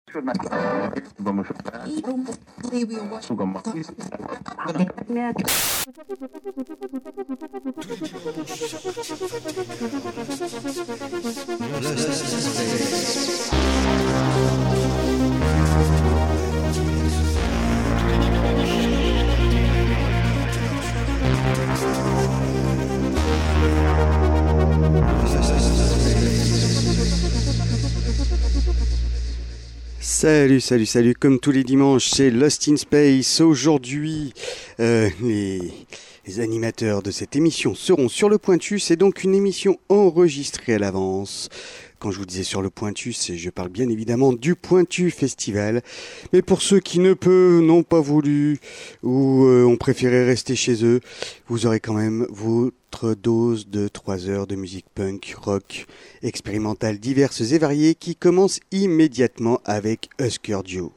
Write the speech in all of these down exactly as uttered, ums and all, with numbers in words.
Salut, salut, salut, comme tous les dimanches, c'est Lost in Space. Aujourd'hui, euh, les, les animateurs de cette émission seront sur le Pointu. C'est donc une émission enregistrée à l'avance. Quand je vous disais sur le Pointu, c'est, je parle bien évidemment du Pointu Festival. Mais pour ceux qui ne peuvent, n'ont pas voulu ou euh, ont préféré rester chez eux, vous aurez quand même votre dose de trois heures de musique punk, rock, expérimentale diverses et variées qui commence immédiatement avec Husker Du.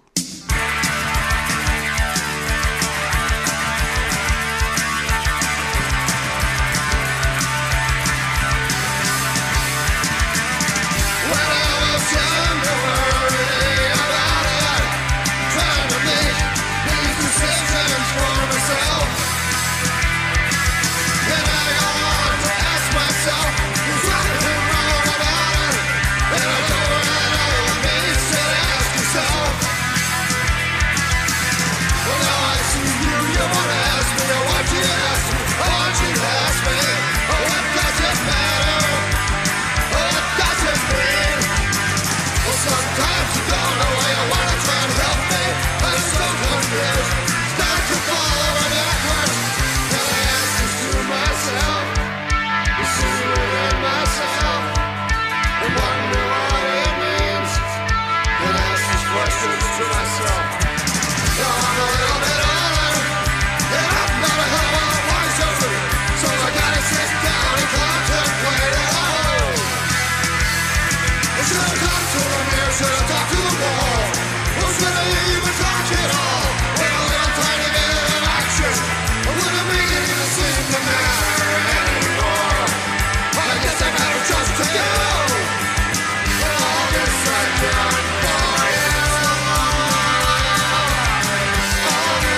All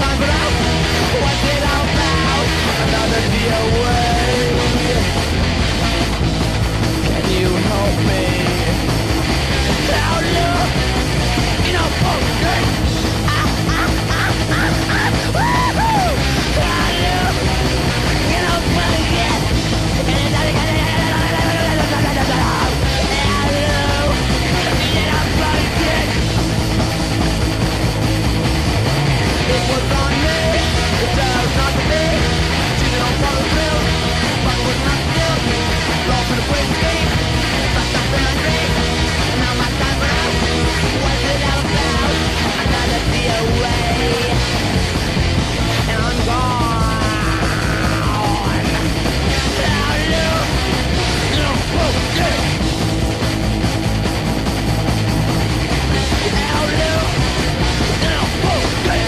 time for now. What's it all about? Another day away. Can you help me? Now look, you know, focus. Ah, ah, ah, ah, ah, woo-hoo. Now look, you know, focus. Now look, you know, focus. It was on me, it does not to me. Cheated on for the thrill, but was not still. Lost in a great scheme, sucked up in a dream. Now my time for us, what's it all about? Another day away, and I'm gone. Now look, look, focus. Now look, look, focus.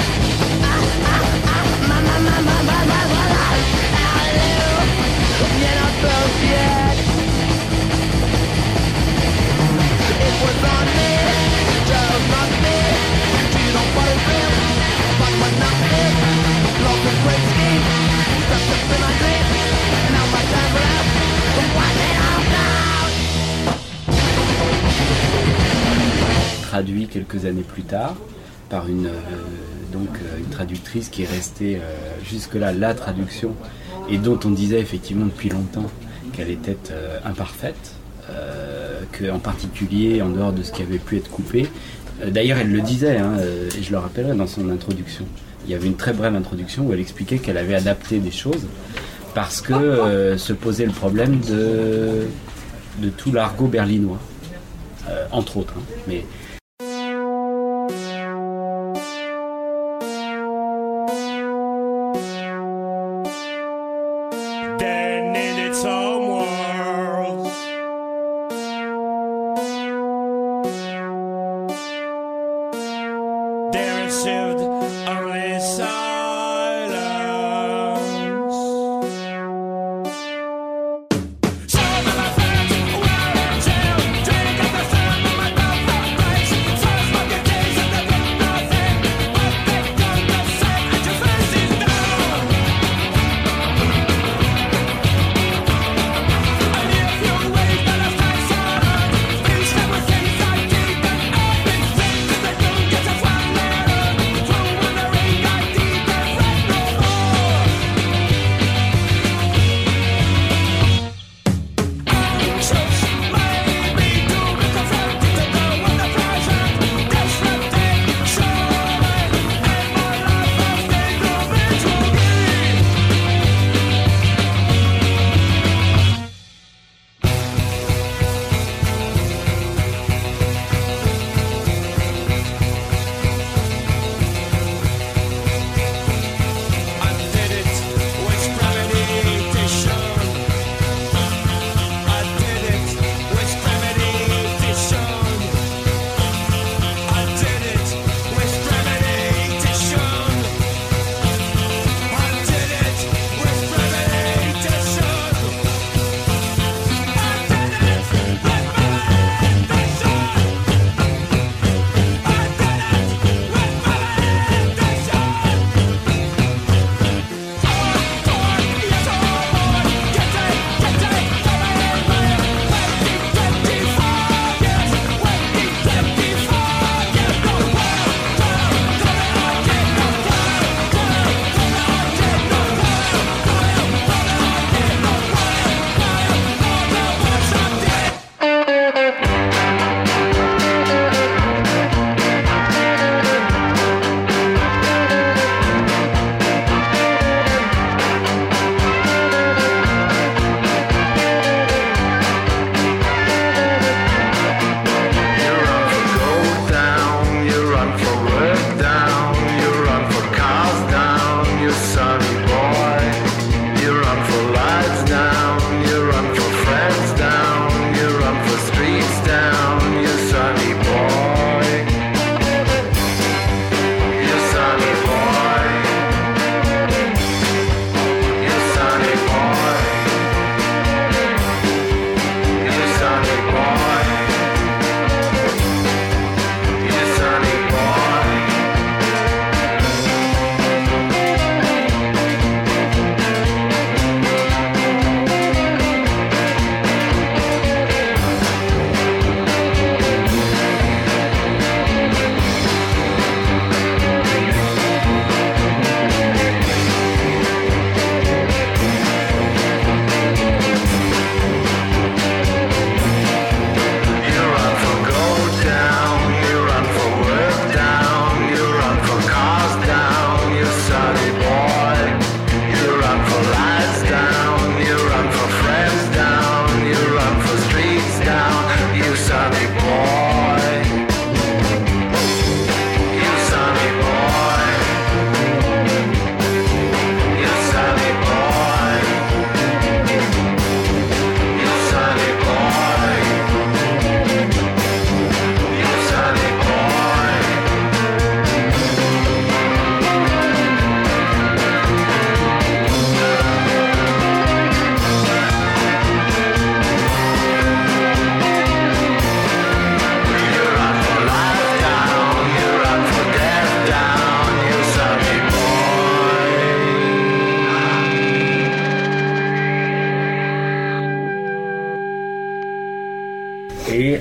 Traduit quelques années plus tard par une, euh, donc, euh, une traductrice qui est restée euh, jusque-là la traduction et dont on disait effectivement depuis longtemps qu'elle était euh, imparfaite, euh, qu'en particulier en dehors de ce qui avait pu être coupé. Euh, d'ailleurs elle le disait, hein, euh, et je le rappellerai dans son introduction. Il y avait une très brève introduction où elle expliquait qu'elle avait adapté des choses parce que euh, se posait le problème de, de tout l'argot berlinois, euh, entre autres. Hein, mais Some of my friends were in jail, drinking the sun of my mouth.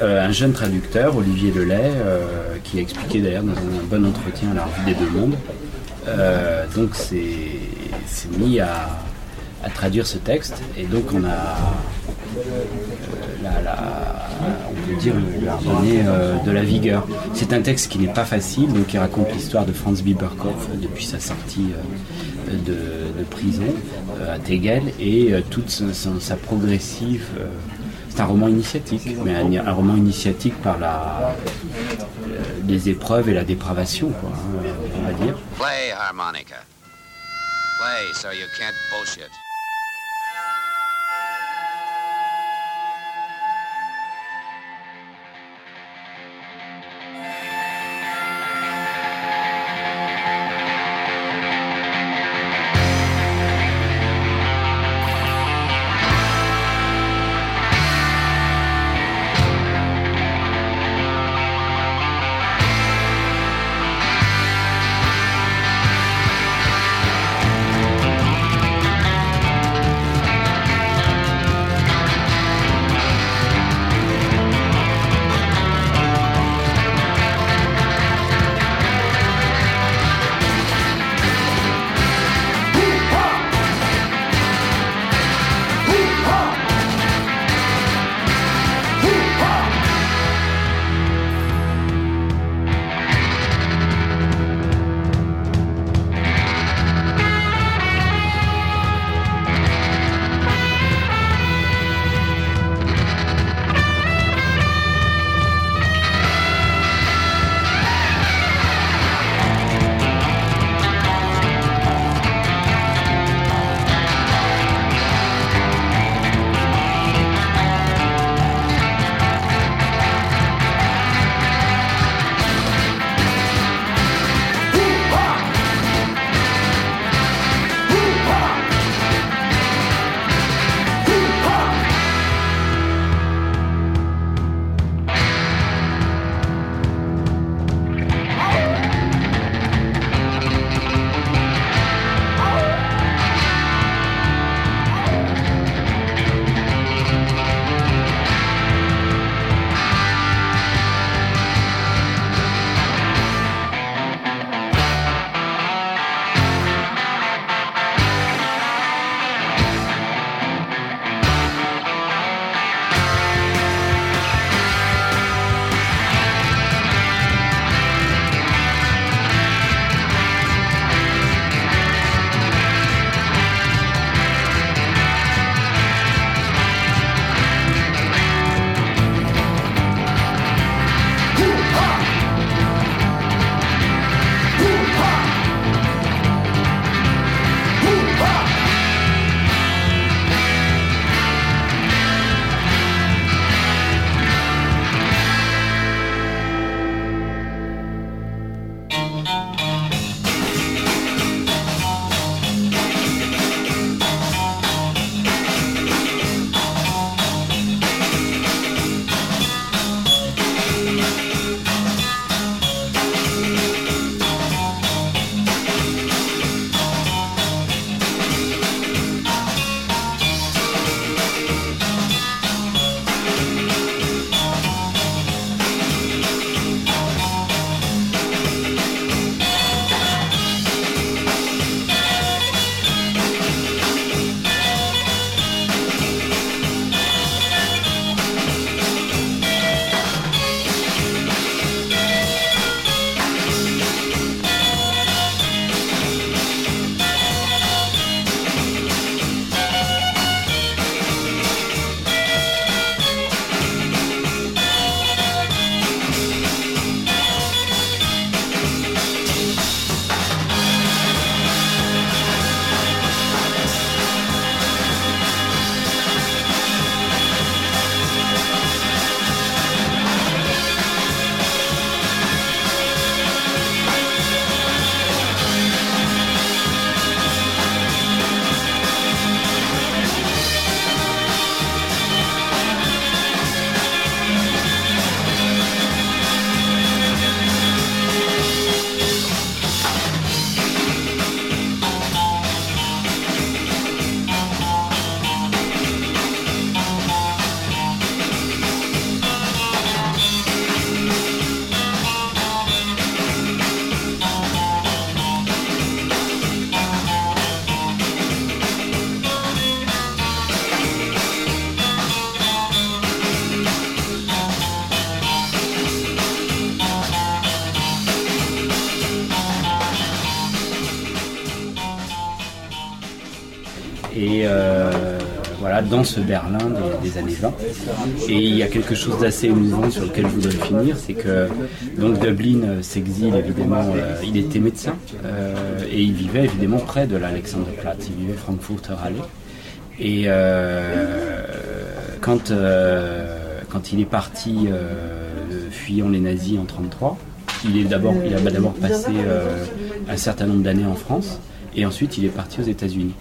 euh, un jeune traducteur, Olivier Lelay, euh, qui a expliqué d'ailleurs dans un bon entretien à la revue des Deux Mondes, euh, donc c'est, c'est mis à, à traduire ce texte, et donc on a, euh, la, la, on peut dire, lui a redonné euh, de la vigueur. C'est un texte qui n'est pas facile, donc qui raconte l'histoire de Franz Biberkopf depuis sa sortie euh, de, de prison euh, à Tegel, et euh, toute sa, sa, sa progressive... Euh, c'est un roman initiatique, mais un, un roman initiatique par la, euh, les épreuves et la dépravation, quoi, hein, on va dire. Play, harmonica. Play so you can't bullshit. Et euh, voilà, dans ce Berlin des, des années vingt. Et il y a quelque chose d'assez émouvant sur lequel je voudrais finir, c'est que donc Dublin euh, s'exile évidemment, euh, il était médecin euh, et il vivait évidemment près de l'Alexanderplatz, il vivait Frankfurter Allee. Et euh, quand, euh, quand il est parti euh, fuyant les nazis en trente-trois, il, est d'abord, il a d'abord passé euh, un certain nombre d'années en France et ensuite il est parti aux États-Unis.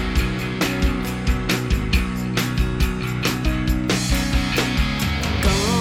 Gone.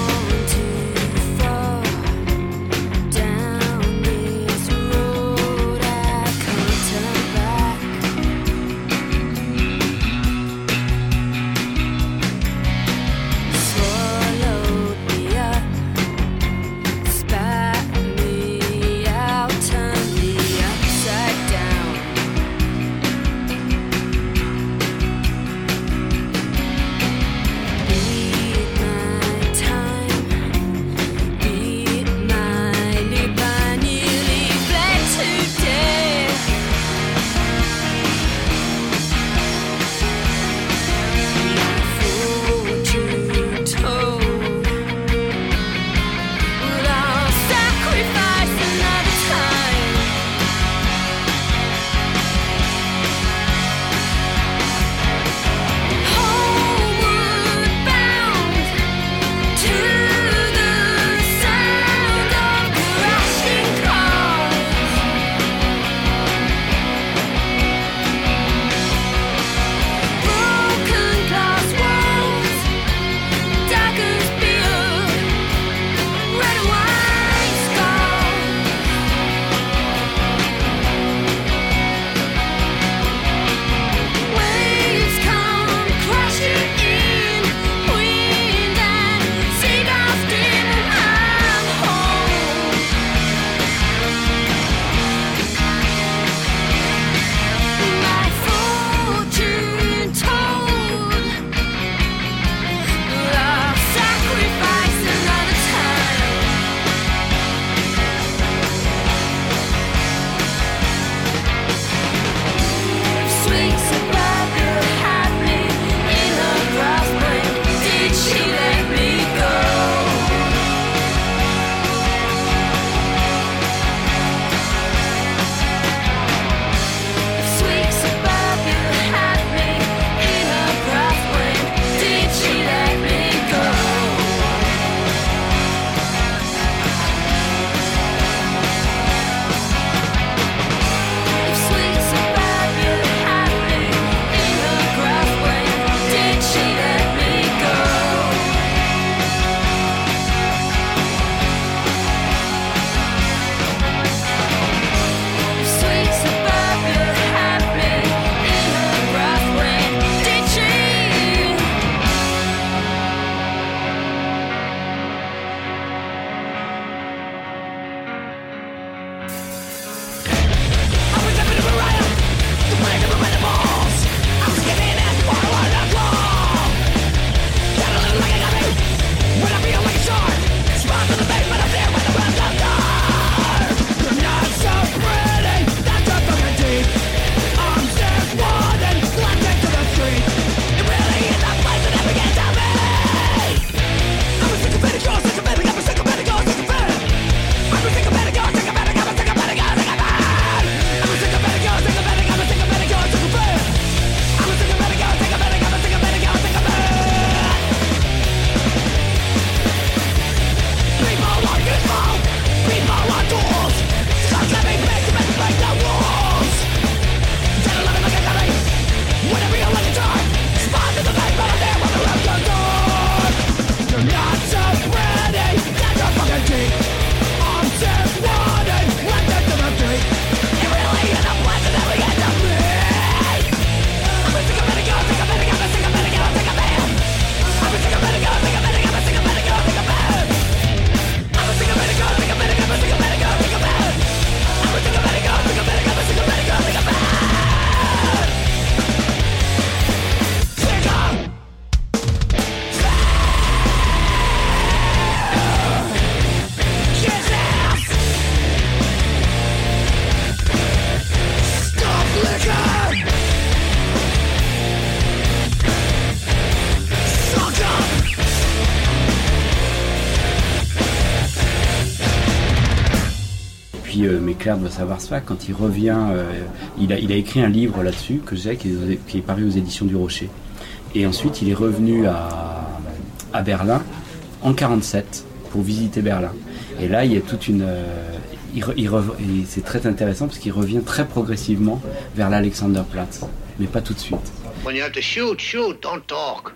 puis, euh, mais Claire doit savoir ça, quand il revient, euh, il, a, il a écrit un livre là-dessus, que j'ai, qui est, qui est paru aux éditions du Rocher. Et ensuite, il est revenu à, à Berlin en quarante-sept pour visiter Berlin. Et là, il y a toute une... Euh, il, il, et c'est très intéressant parce qu'il revient très progressivement vers l'Alexanderplatz, mais pas tout de suite. When you have to shoot, shoot, don't talk.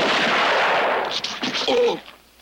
Oh.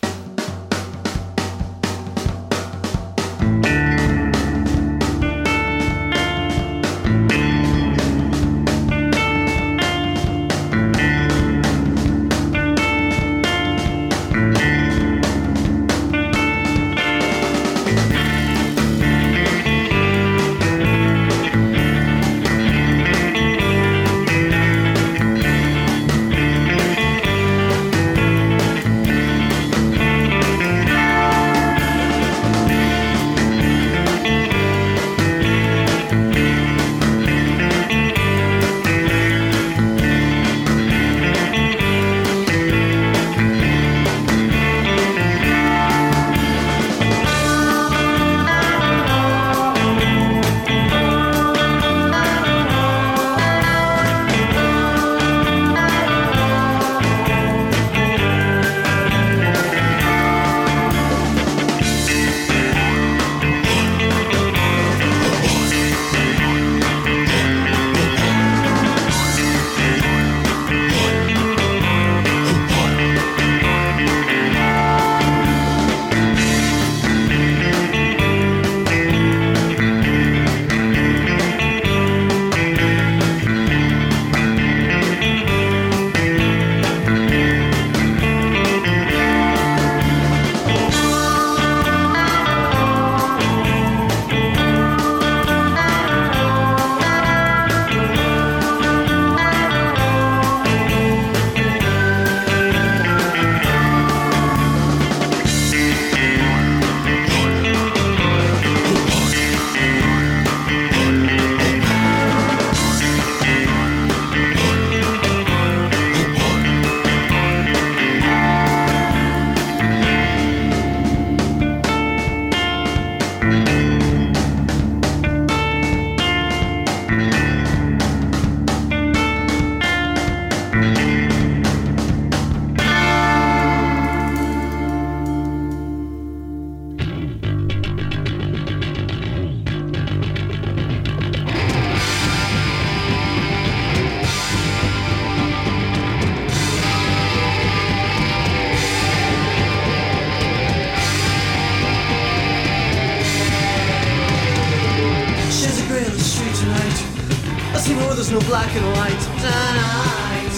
There's no black and white tonight,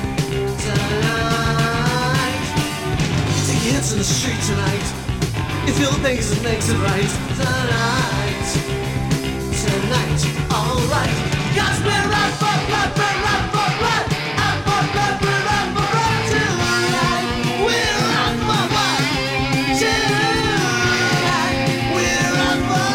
tonight. Take hits in the street tonight. You feel the pain 'cause it makes it right. Tonight, tonight, alright. Cause we're out for blood, we're out for blood, out for blood, we're out for blood tonight. We're out for blood tonight. We're out for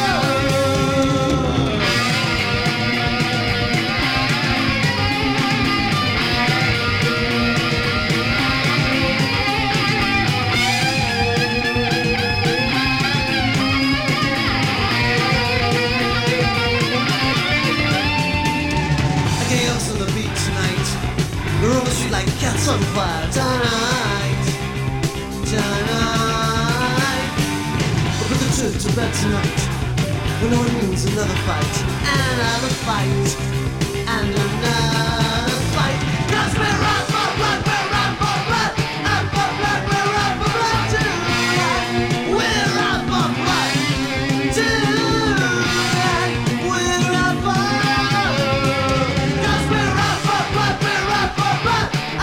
like cats on fire tonight, tonight. We'll put the truth to bed tonight. We know it means another fight, another fight, and another fight. Cause we're out for blood, we're out for blood, out for blood, we're out for blood tonight. We're out for blood tonight. We're out for blood. Cause we're out for blood, we're out for blood.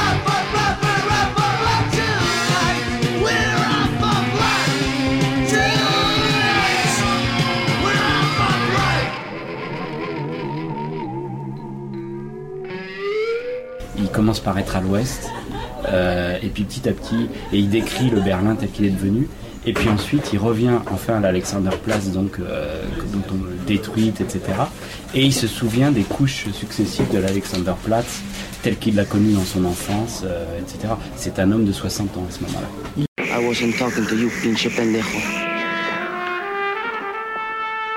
Il commence par être à l'ouest, euh, et puis petit à petit, et il décrit le Berlin tel qu'il est devenu. Et puis ensuite, il revient enfin à l'Alexanderplatz, donc euh, dont on détruite, et cetera. Et il se souvient des couches successives de l'Alexanderplatz, tel qu'il l'a connu dans son enfance, euh, et cetera. C'est un homme de soixante ans à ce moment-là. I wasn't talking to you, pinche pendejo.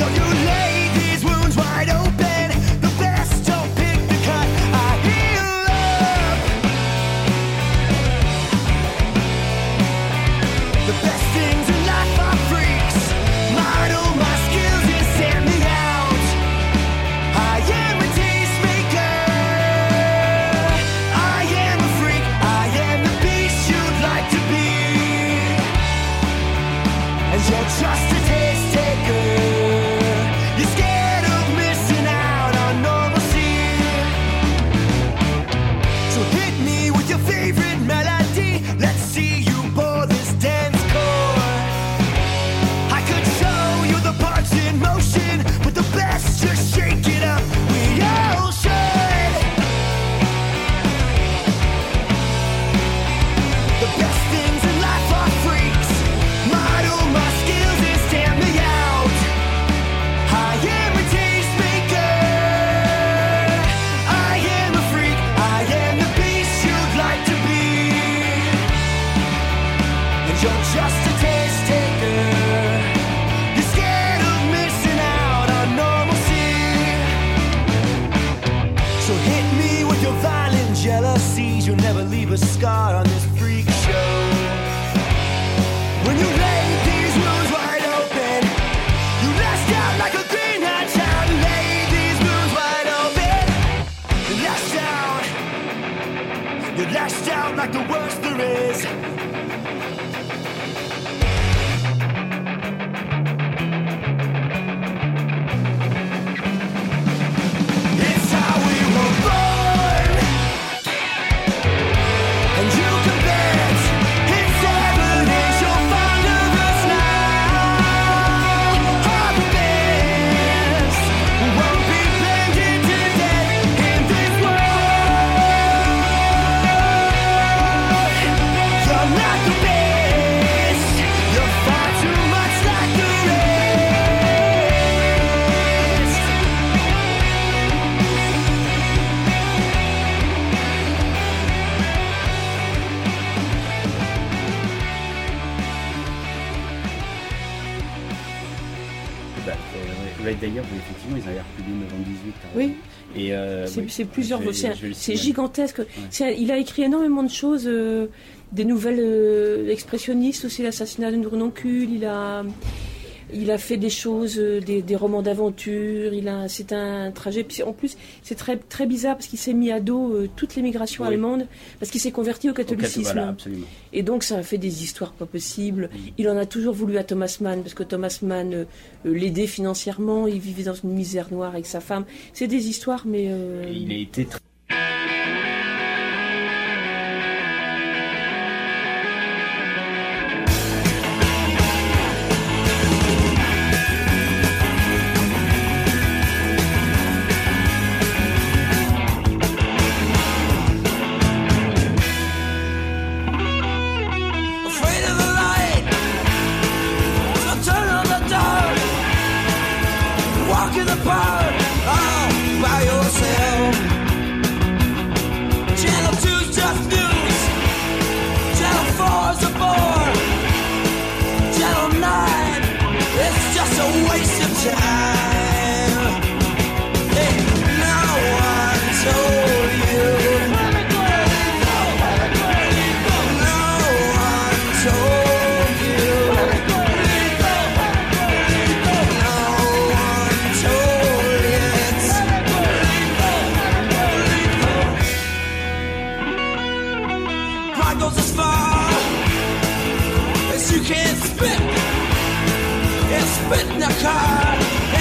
So you lay these wounds wide open. The best don't pick the cut. I heal up. The best things in life are freaks. Model my skills and stand me out. I am a tastemaker. I am a freak. I am the beast you'd like to be. And you're just a taste taker. You're scared of missing out on normalcy. So hit me with your favorite melody. Let's see you bore this dance core. I could show you the parts in motion, but the best just shake it up. We all should. The best things in life are freaks. Model my skills and stand me out. I am a tastemaker. I am a freak. I am the beast you'd like to be. And you're just a taste taker. You're scared of missing out on normalcy. So hit me with your violent jealousies. You'll never leave a scar on this freak show. When you lay these wounds wide open, you lashed out like a green hot child. You lay these wounds wide open. You lashed out. You lashed out like the worst there is. It's how we were born. And you can bet it's evidence you'll find of us now. Our best won't be blended to death in this world. You're not the best. You're far too much like the rest. Bah, euh, Red d'ailleurs, oui, effectivement, ils avaient republié novembre dix-huit. hein. Oui. Et euh, C'est oui, c'est plusieurs. je vais- C'est je vais le c'est signaler. gigantesque. C'est- Il a écrit énormément de choses, euh, des nouvelles euh, expressionnistes aussi, l'assassinat de Renoncule. Il a, il a fait des choses, euh, des, des romans d'aventure. Il a, c'est un trajet. Puis en plus, c'est très très bizarre parce qu'il s'est mis à dos euh, toute l'émigration Oui. allemande parce qu'il s'est converti au Au cat- catholicisme. Voilà, absolument. Et donc ça a fait des histoires pas possibles. Il en a toujours voulu à Thomas Mann, parce que Thomas Mann euh, euh, l'aidait financièrement, il vivait dans une misère noire avec sa femme. C'est des histoires, mais... euh, Et il a été très Afraid of the light, so turn on the dark. Walk in the park, all by yourself. Channel two's just news. Channel four's a bore. Channel nine, it's just a waste of time. Hey, no one told you. No one told you. No one told it. Pride goes as far as you can spit. And spit in a car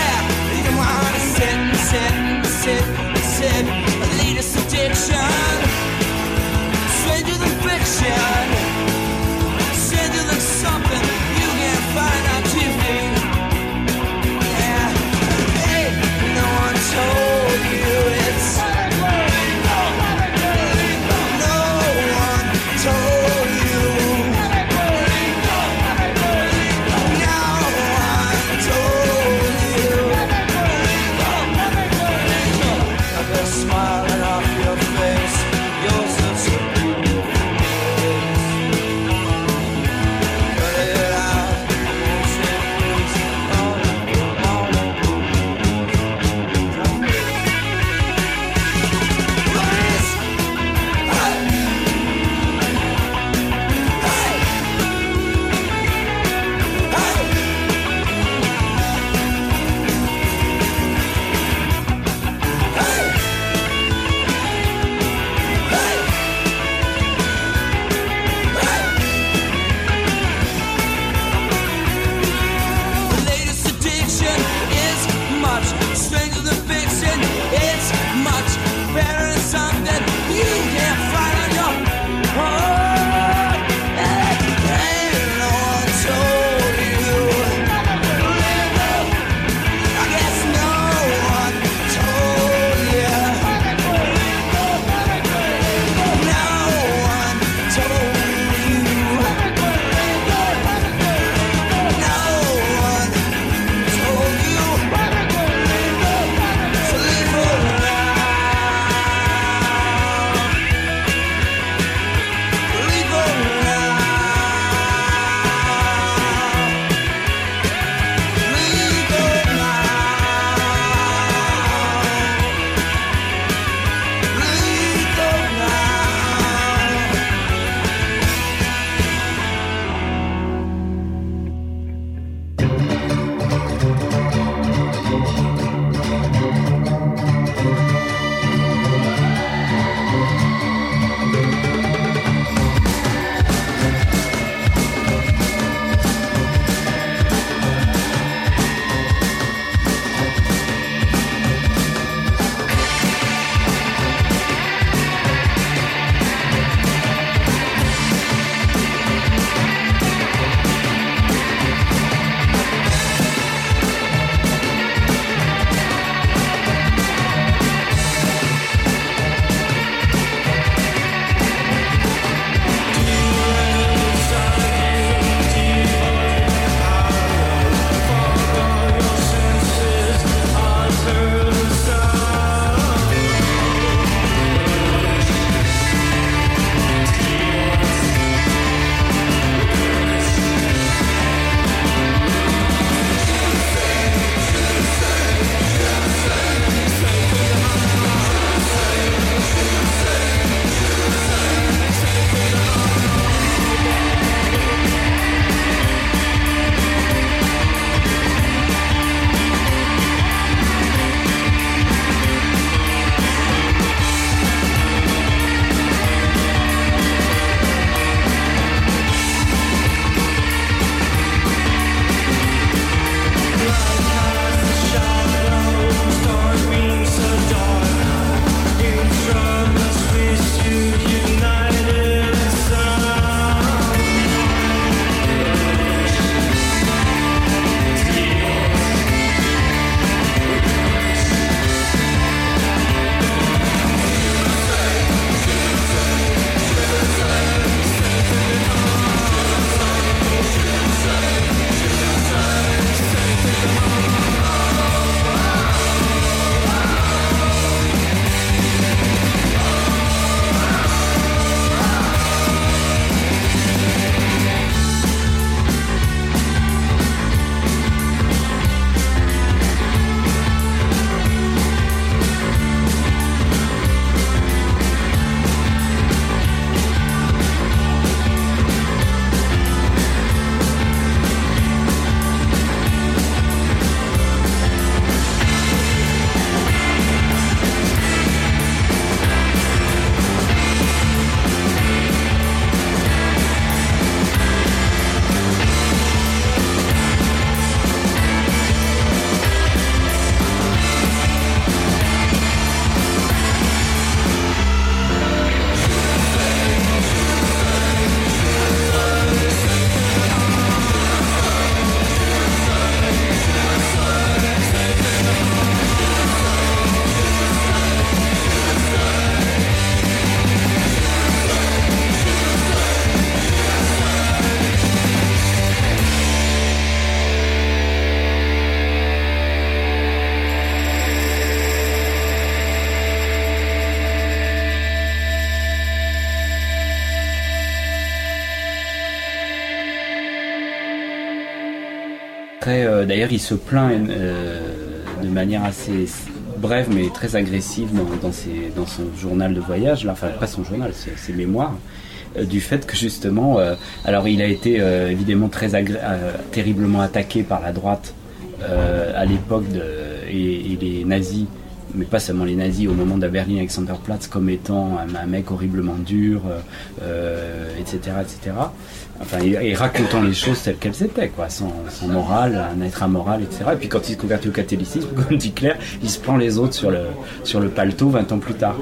euh, d'ailleurs, il se plaint euh, de manière assez brève mais très agressive dans, dans, ses, dans son journal de voyage, là, enfin pas son journal, ses, ses mémoires, euh, du fait que justement, euh, alors il a été euh, évidemment très agré- euh, terriblement attaqué par la droite euh, à l'époque de, et, et les nazis, mais pas seulement les nazis, au moment de la Berlin-Alexanderplatz, comme étant un, un mec horriblement dur, euh, et cetera, et cetera. Enfin, et, et racontant les choses telles qu'elles étaient, quoi, sans, sans morale, un être amoral, et cetera. Et puis quand il se convertit au catholicisme, comme dit Claire, il se prend les autres sur le, sur le paletot vingt ans plus tard.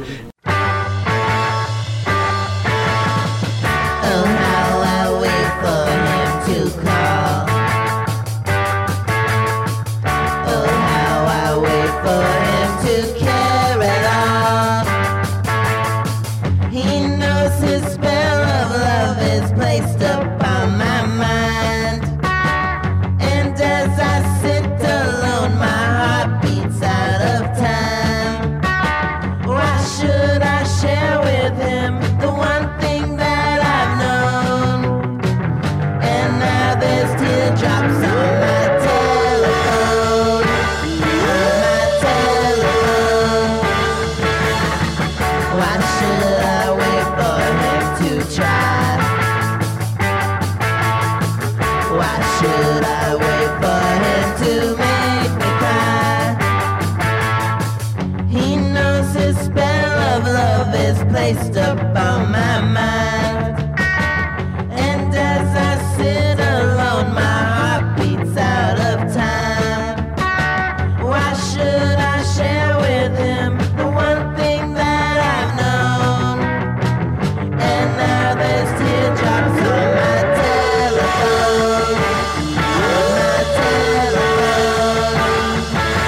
Placed up on my mind, and as I sit alone, my heart beats out of time. Why should I share with him the one thing that I've known? And now there's teardrops on my telephone, on my telephone.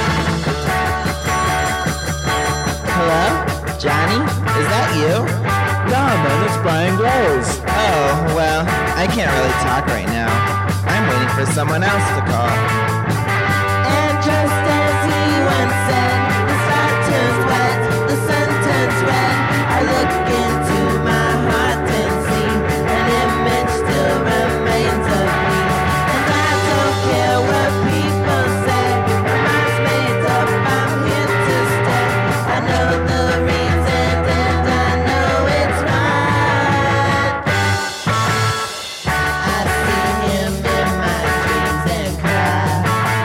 Hello, Johnny? Is that you? Nah, man, it's Brian Glaze. Oh, well, I can't really talk right now. I'm waiting for someone else to call. And just as he once said, the sky turns wet, the sun turns red. I look into my heart and see an image still remains of me. And I don't care what people say, my mind's made up, I'm here to stay. I know the reason and I know it's right. I see him in my dreams and cry.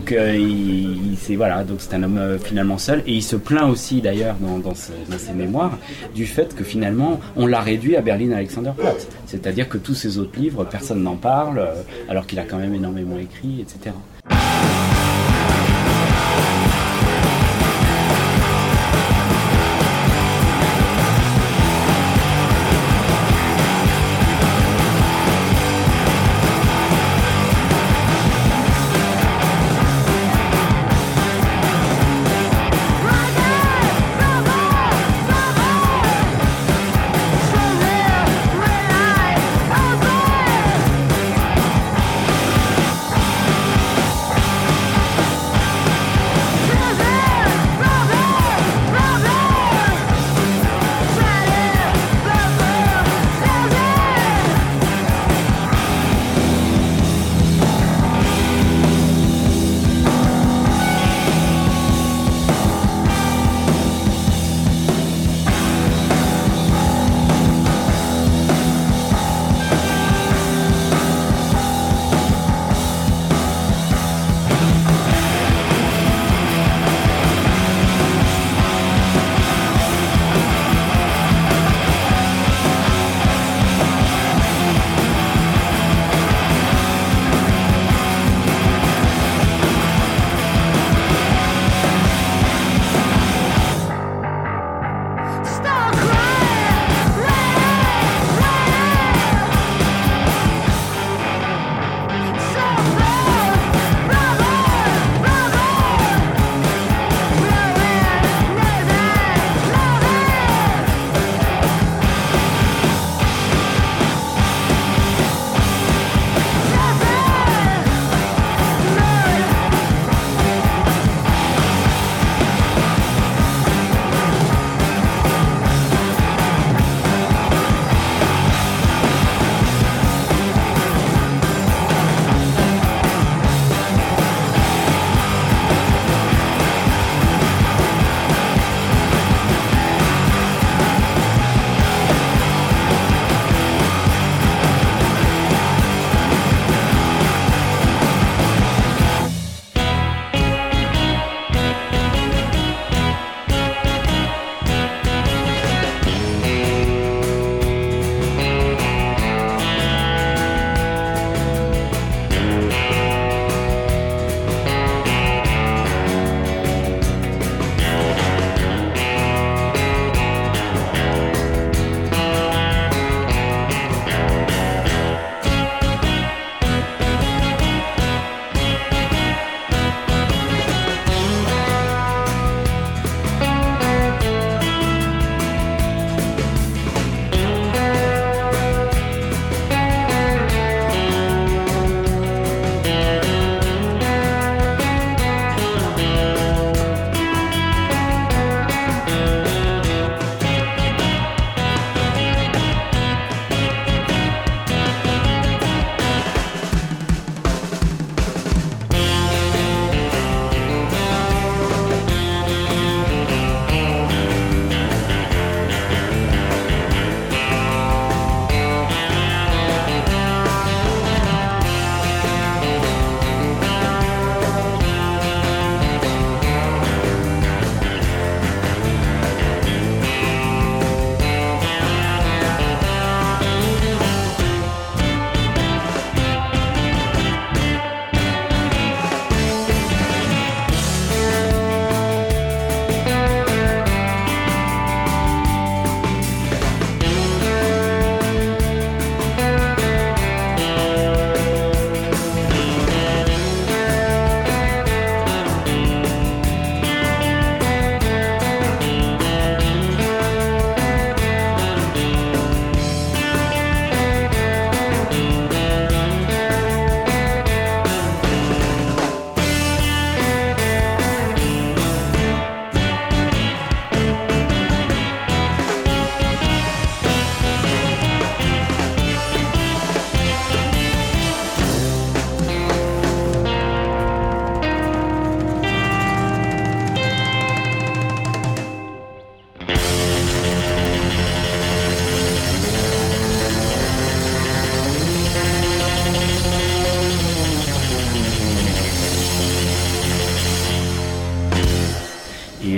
donc euh, il, il, c'est voilà, donc c'est un homme euh, finalement seul, et il se plaint aussi d'ailleurs dans, dans, ce, dans ses mémoires du fait que finalement on l'a réduit à Berlin Alexanderplatz, c'est-à-dire que tous ses autres livres personne n'en parle, euh, alors qu'il a quand même énormément écrit, et cetera. Bravo!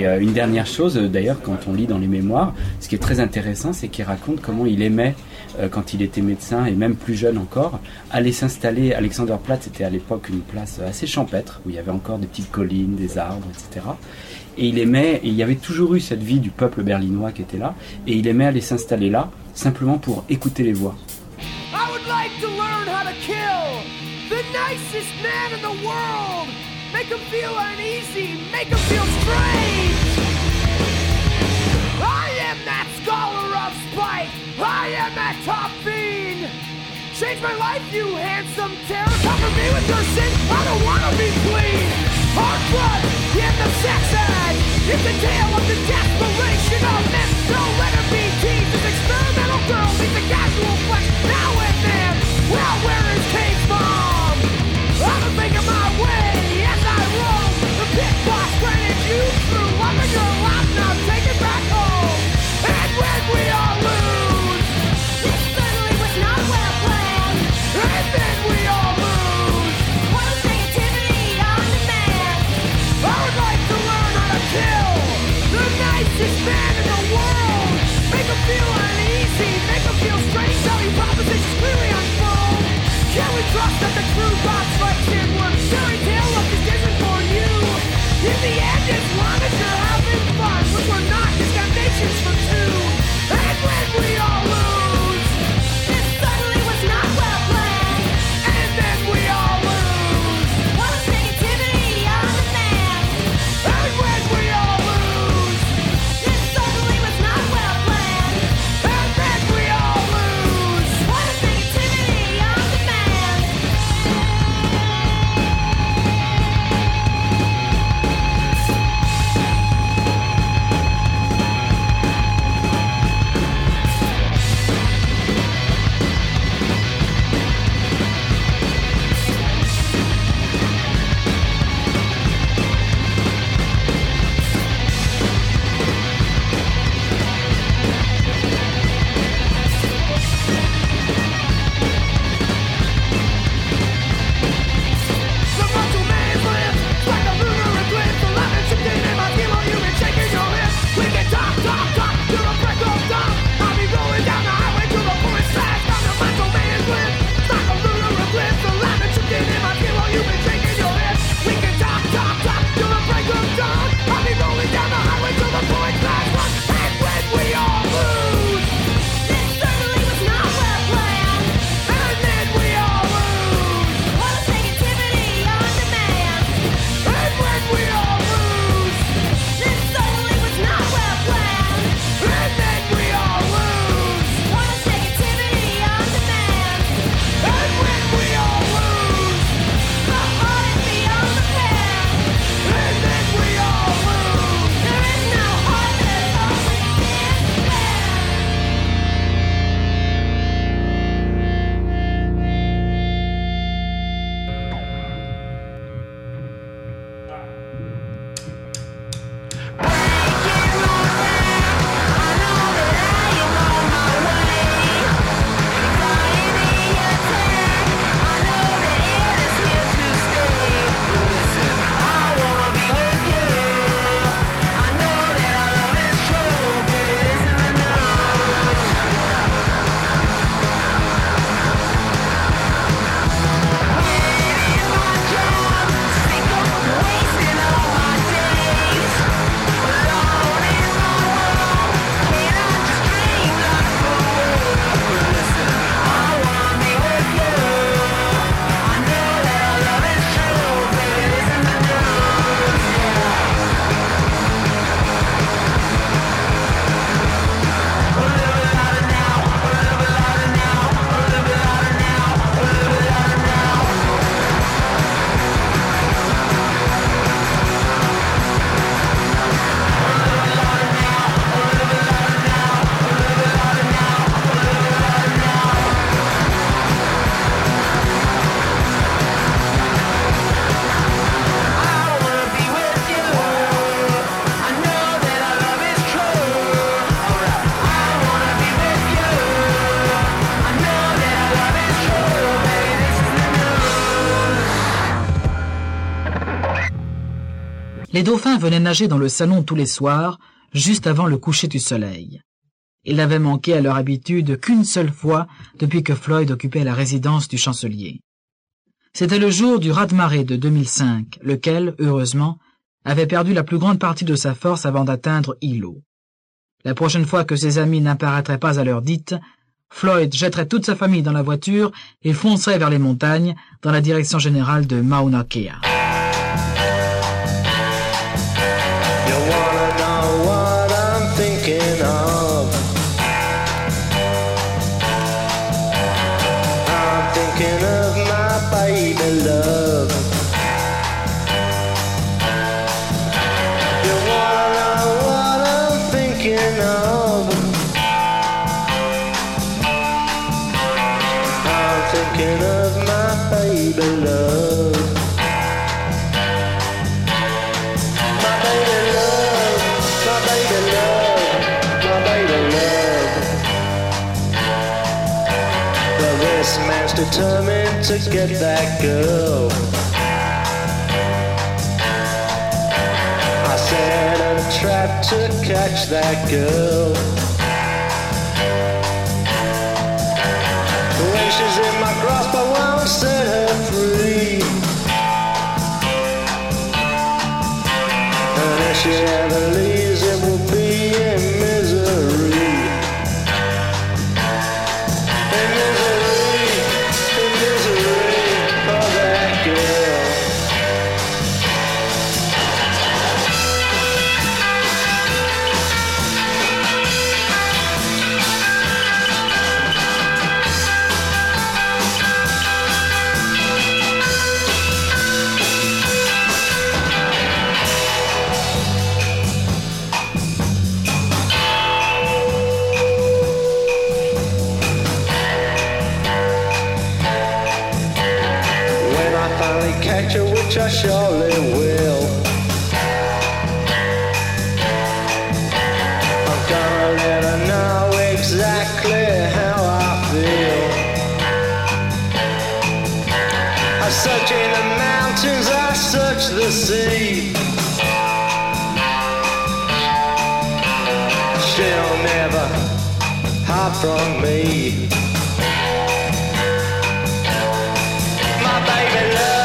Et euh, une dernière chose, euh, d'ailleurs, quand on lit dans les mémoires, ce qui est très intéressant, c'est qu'il raconte comment il aimait, euh, quand il était médecin, et même plus jeune encore, aller s'installer. Alexanderplatz était à l'époque une place assez champêtre, où il y avait encore des petites collines, des arbres, et cetera. Et il aimait, et il y avait toujours eu cette vie du peuple berlinois qui était là, et il aimait aller s'installer là, simplement pour écouter les voix. I would like to learn how to kill the nicest man in the world. Make him feel uneasy, make him feel strange. I am that scholar of spite. I am that top fiend. Change my life, you handsome terror. Cover me with your sin. I don't wanna be clean. Hard blood in the sex ed. It's the tale of the desperation of men. Don't let him be teased. This experimental girl needs a casual flex now and then. Well, where is Kate's mom? I'm thinking my way as I roam. The pit boss granted you through loving your life. Now take it back home. And when we all lose, this certainly was not well planned. And then we all lose. What is negativity on demand? I would like to learn how to kill the nicest man in the world. Make him feel uneasy, make him feel strange. Tell you propositions clearly unfold. Can we trust that the true God strikes inward? Fairy tale of this isn't for you. In the end, as long as you're having fun, which we're not, this foundation's for two. And when we all lose, this certainly was not well planned. And then we all lose. What is negativity on demand? And when we all lose, this certainly was not well planned. And then we all lose. What is negativity on demand? Les dauphins venaient nager dans le salon tous les soirs, juste avant le coucher du soleil. Ils n'avaient manqué à leur habitude qu'une seule fois depuis que Floyd occupait la résidence du chancelier. C'était le jour du raz-de-marée de deux mille cinq, lequel, heureusement, avait perdu la plus grande partie de sa force avant d'atteindre Hilo. La prochaine fois que ses amis n'apparaîtraient pas à l'heure dite, Floyd jetterait toute sa famille dans la voiture et foncerait vers les montagnes dans la direction générale de Mauna Kea. You wanna know what I'm thinking of? I'm thinking of my baby love. You wanna know what I'm thinking of? I'm thinking of my baby love. This man's determined to get that girl. I set a trap to catch that girl. When she's in my grasp, I won't set her free. And if she ever leaves, it will be in misery. Catch her, which I surely will. I'm gonna let her know exactly how I feel. I search in the mountains, I search the sea. She'll never hide from me. My baby love.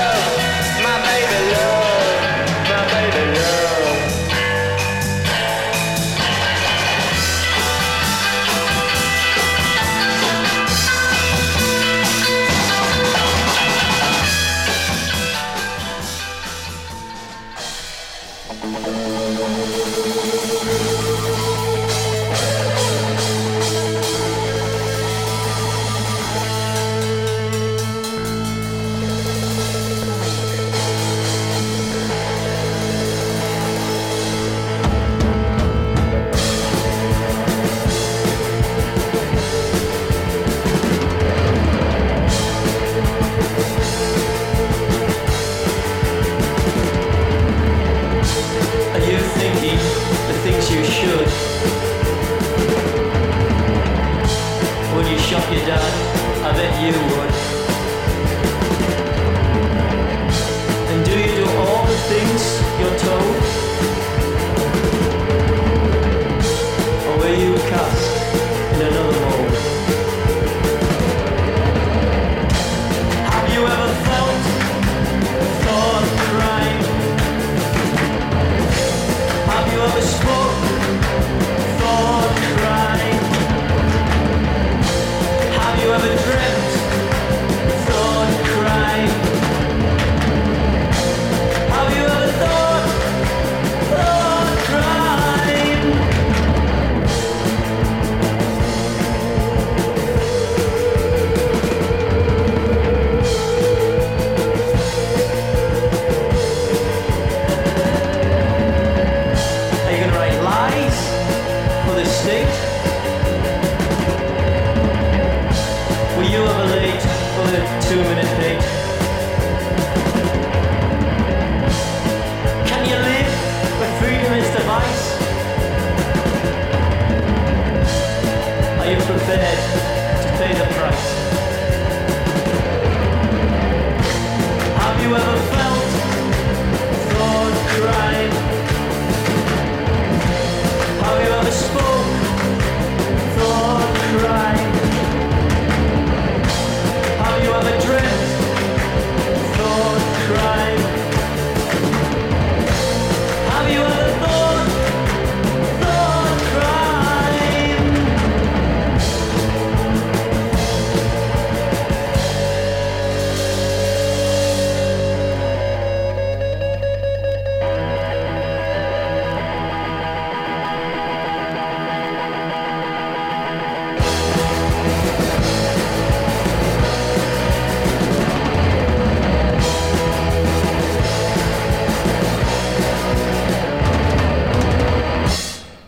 Have you ever felt thought crime?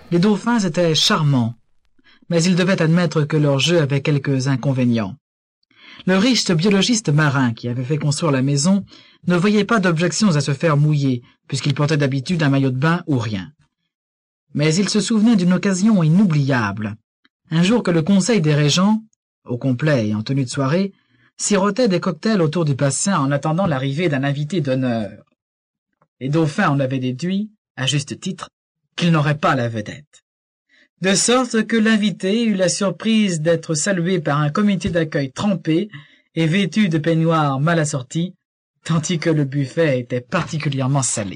Les dauphins étaient charmants, mais ils devaient admettre que leur jeu avait quelques inconvénients. Le riche biologiste marin qui avait fait construire la maison ne voyait pas d'objections à se faire mouiller, puisqu'il portait d'habitude un maillot de bain ou rien. Mais il se souvenait d'une occasion inoubliable. Un jour que le conseil des régents, au complet et en tenue de soirée, sirotait des cocktails autour du bassin en attendant l'arrivée d'un invité d'honneur. Les dauphins en avaient déduit, à juste titre, qu'ils n'auraient pas la vedette. De sorte que l'invité eut la surprise d'être salué par un comité d'accueil trempé et vêtu de peignoirs mal assortis, tandis que le buffet était particulièrement salé.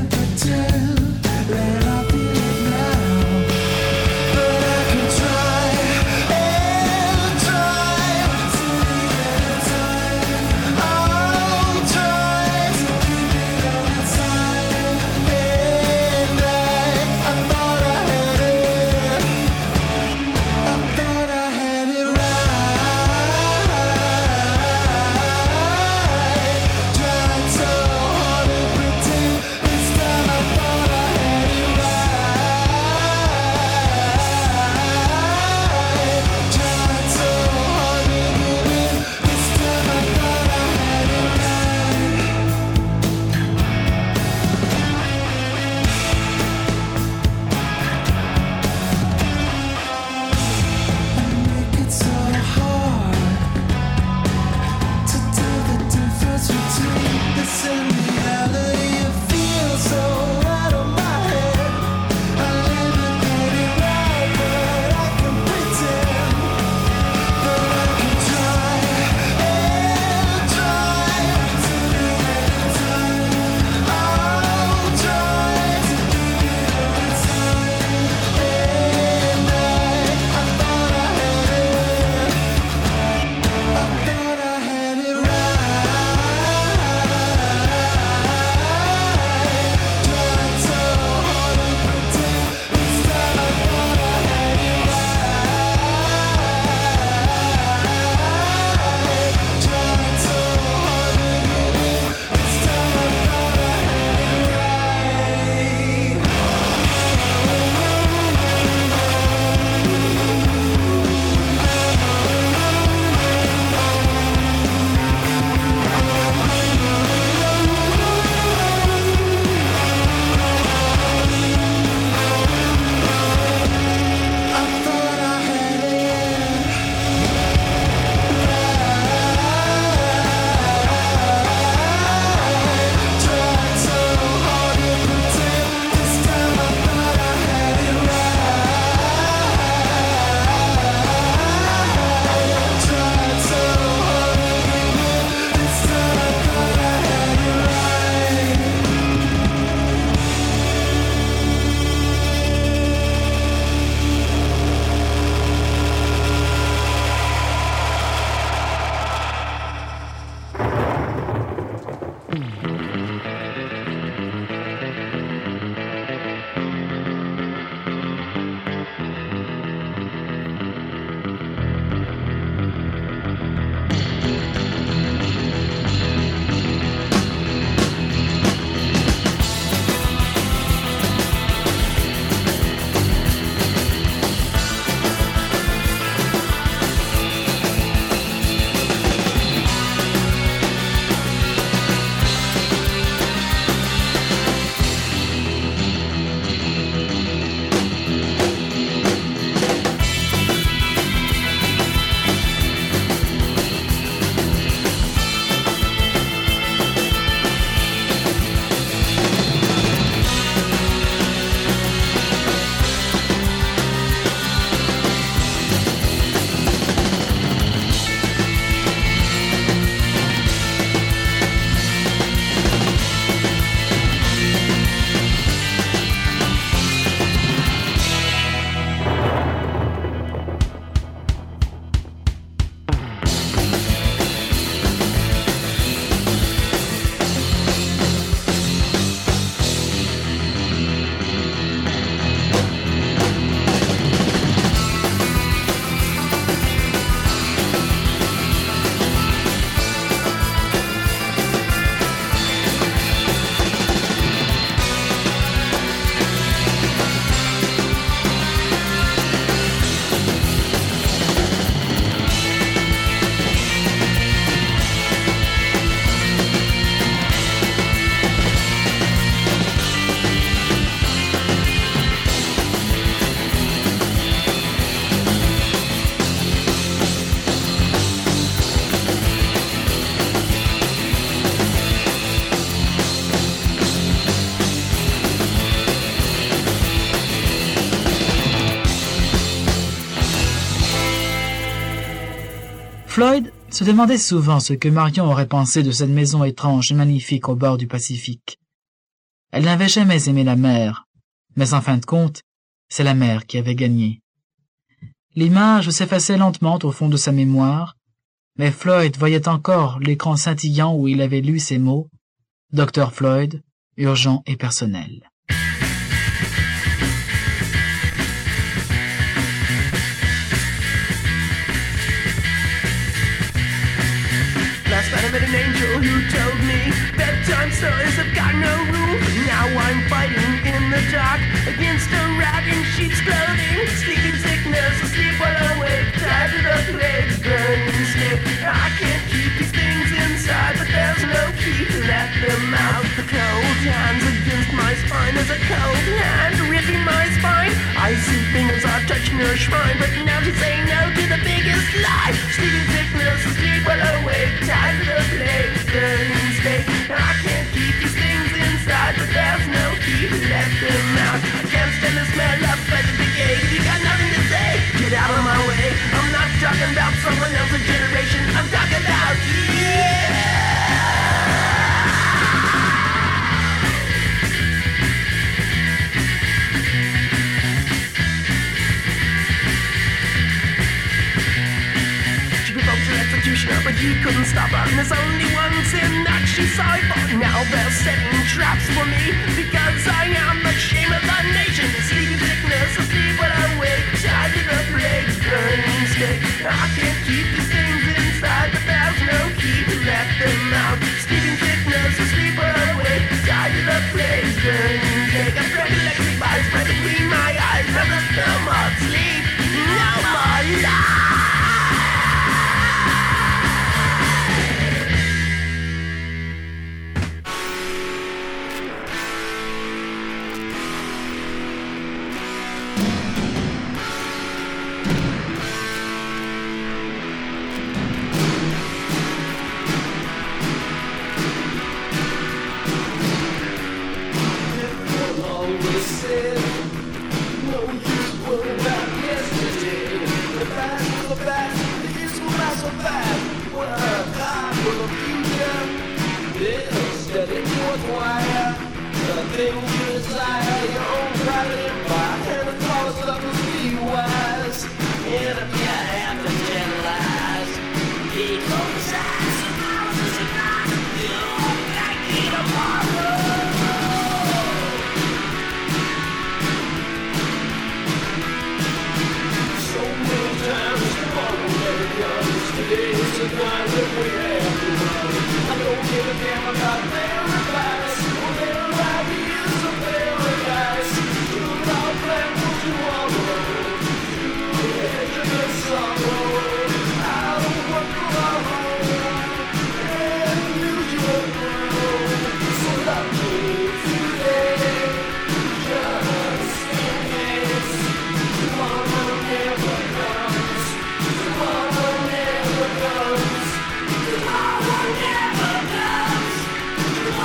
Try Floyd se demandait souvent ce que Marion aurait pensé de cette maison étrange et magnifique au bord du Pacifique. Elle n'avait jamais aimé la mer, mais en fin de compte, c'est la mer qui avait gagné. L'image s'effaçait lentement au fond de sa mémoire, mais Floyd voyait encore l'écran scintillant où il avait lu ces mots « Docteur Floyd, urgent et personnel ». Last night I met an angel who told me bedtime stories have got no rule. Now I'm fighting in the dark against a rat in sheep's clothing. Sleeping sickness, sleep while awake, tied to the plague's burning stick. I can't keep these things inside, but there's no key to let them out. The cold hands against my spine, there's a cold hand ripping my spine. Icy fingers are touching her shrine, but now she's saying no to the biggest lie. Sleeping sickness, sleep while awake, tied to the plague's burning stake. I can't keep these things inside, but there's no key to let them out. I can't stand the smell of pleasure decay. If you got nothing to say, get out of my way. I'm not talking about someone else's generation, I'm talking about yeah. But he couldn't stop her, and there's only one sin that she sighed for. Now they're setting traps for me, because I am the shame of the nation. Sleeping sickness, asleep when I wake, tied to the plague's burning stake. I can't keep these things inside, but there's no key to let them out. Sleeping sickness, asleep when I wake, tied to the plague's burning stake. I'm spread electric vibes spread between my eyes, but there's no more sleep, no more life. Tomorrow never comes.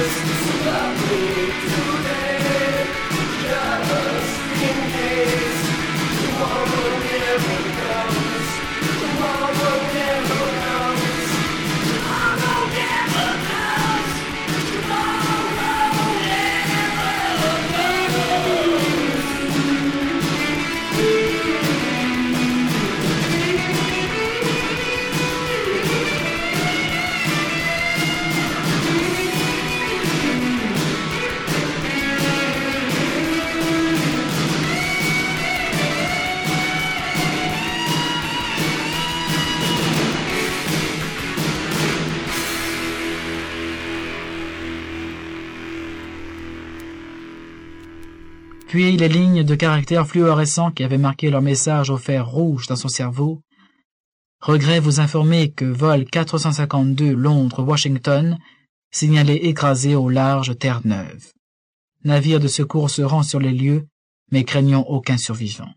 Puis les lignes de caractères fluorescents qui avaient marqué leur message au fer rouge dans son cerveau. Regret vous informer que vol quatre cent cinquante-deux Londres-Washington, signalé écrasé au large Terre-Neuve. Navire de secours se rend sur les lieux, mais craignons aucun survivant.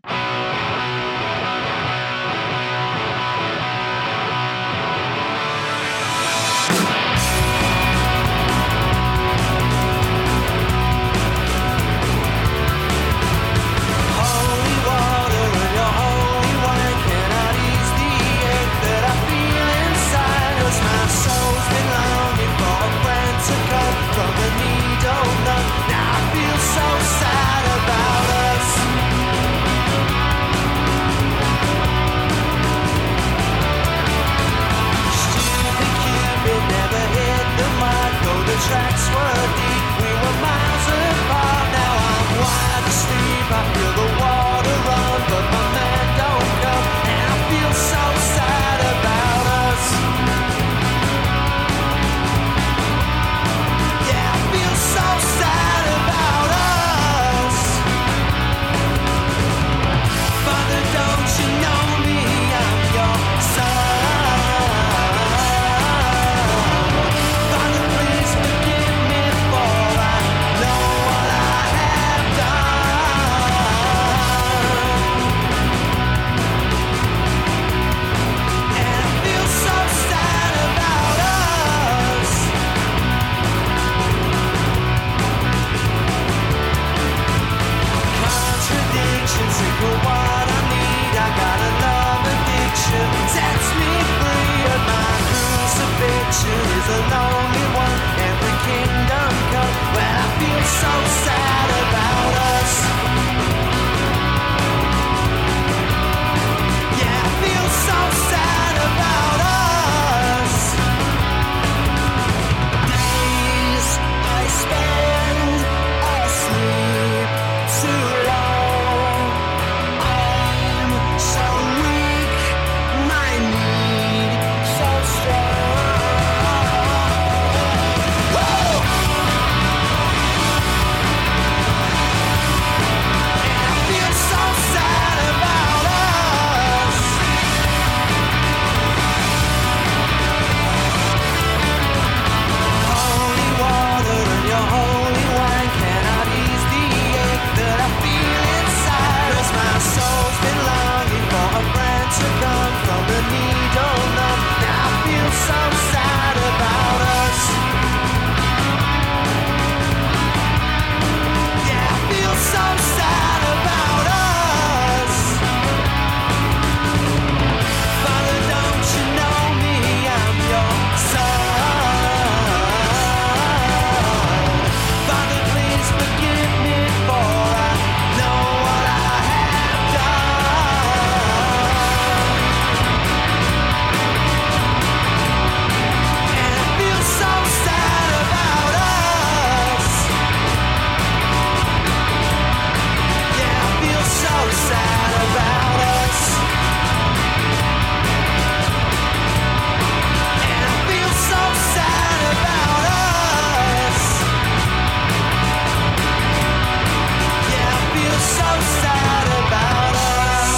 Tracks were deep, we were miles apart. Now I'm wide asleep, I feel the water run, but my man don't come, and I feel so sad about us. Yeah, I feel so sad about us. Father, don't you know me? I'm your son. What I need, I got a love addiction, sets me free, but my crucifixion is a lonely one. Every kingdom come, well I feel so sad about us. Yeah, I feel so sad about us. Days I spend asleep too long. So weak, my need so strong. Whoa! And I feel so sad about us. Holy water and your holy wine cannot ease the ache that I feel inside. 'Cause my soul's been longing for a friend to come from the needle numb. Now I feel so sad about us. Yeah, I feel so sad about us. Father, don't you know me? I'm your son. Father, please forgive me for I know what I have done. And I feel so sad about us. Yeah, I feel so sad about us. And I feel so sad about us. Yeah, I feel so sad about us.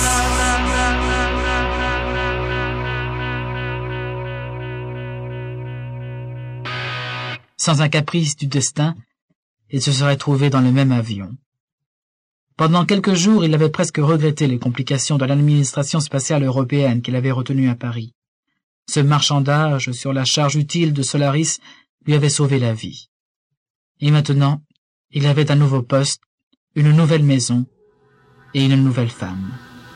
Sans un caprice du destin, il se serait trouvé dans le même avion. Pendant quelques jours, il avait presque regretté les complications de l'administration spatiale européenne qu'il avait retenue à Paris. Ce marchandage sur la charge utile de Solaris lui avait sauvé la vie. Et maintenant, il avait un nouveau poste, une nouvelle maison et une nouvelle femme.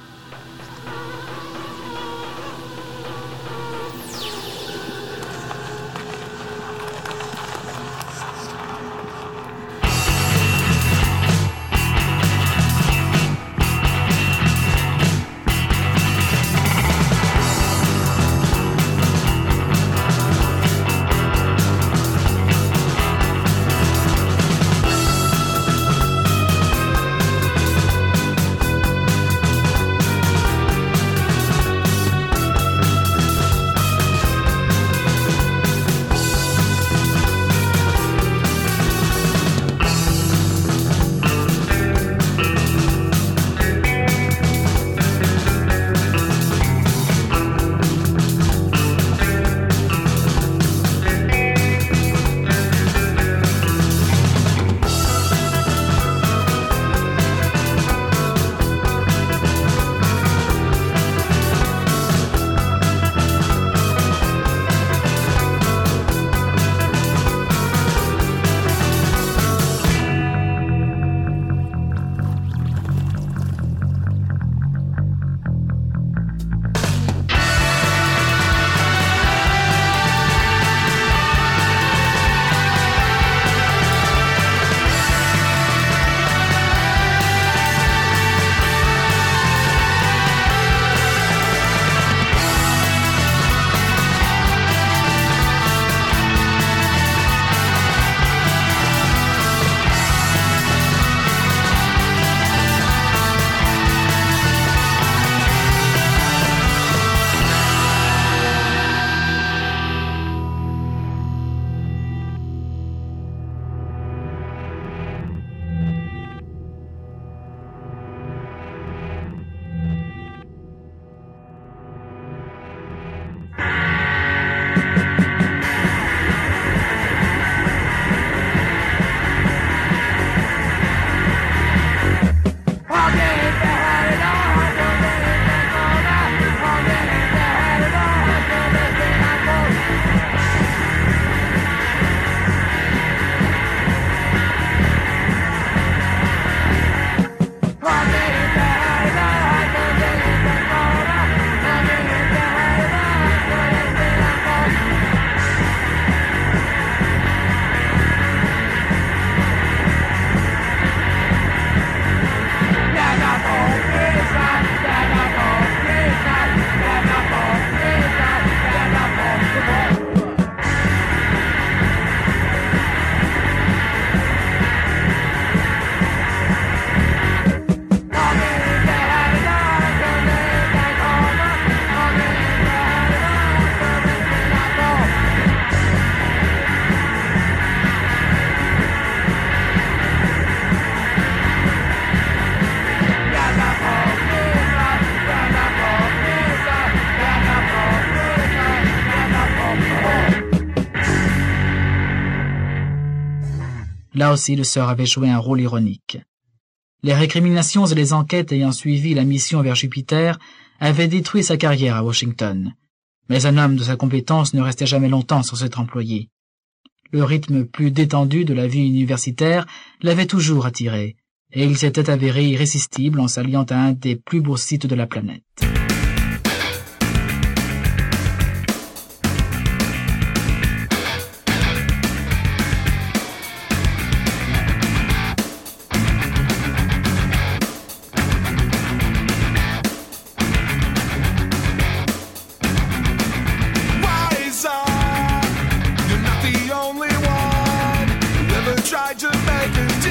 Là aussi, le sort avait joué un rôle ironique. Les récriminations et les enquêtes ayant suivi la mission vers Jupiter avaient détruit sa carrière à Washington. Mais un homme de sa compétence ne restait jamais longtemps sans être employé. Le rythme plus détendu de la vie universitaire l'avait toujours attiré, et il s'était avéré irrésistible en s'alliant à un des plus beaux sites de la planète.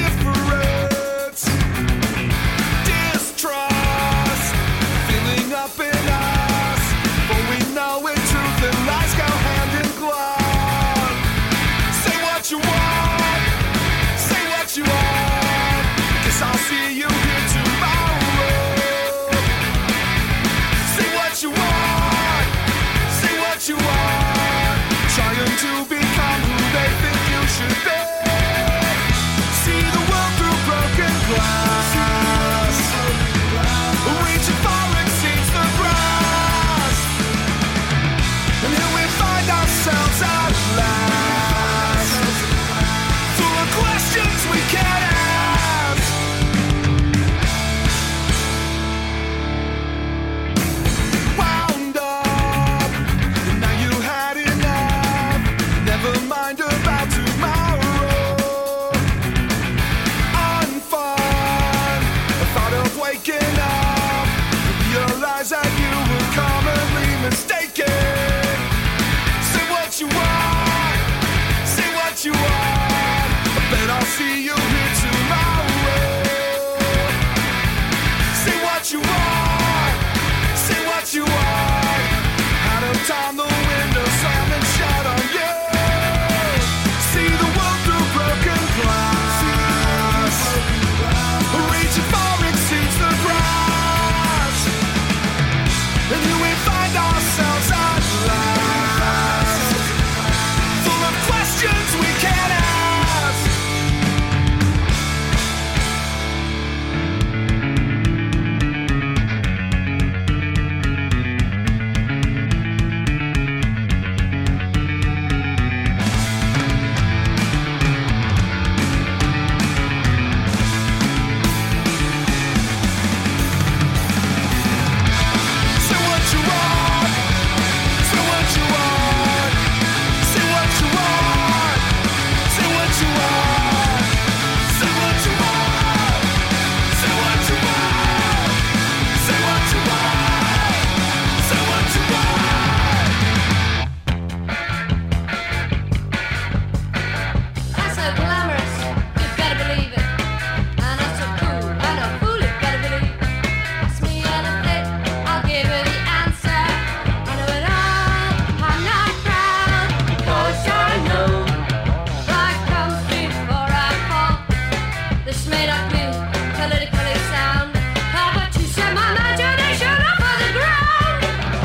Distrust, filling up I'll see you here tomorrow. Say what you want, say what you want. Out of time, the windows on and shut on you. See the world through broken glass. Reaching far exceeds the grass. And here we find ourselves at last, full of questions we can't ask. Say what you want, say what you want, say what you want, say what you want, say what you want, say what you want, say what you want, say what you want. I'm so glamorous, you better believe it. And I'm so cool, and a fool, you better believe it. Ask me anything, I'll give you the answer. I know it all, I'm not proud, 'cause I know life comes before I fall. This may not be politically sound, but you set my imagination up on the ground.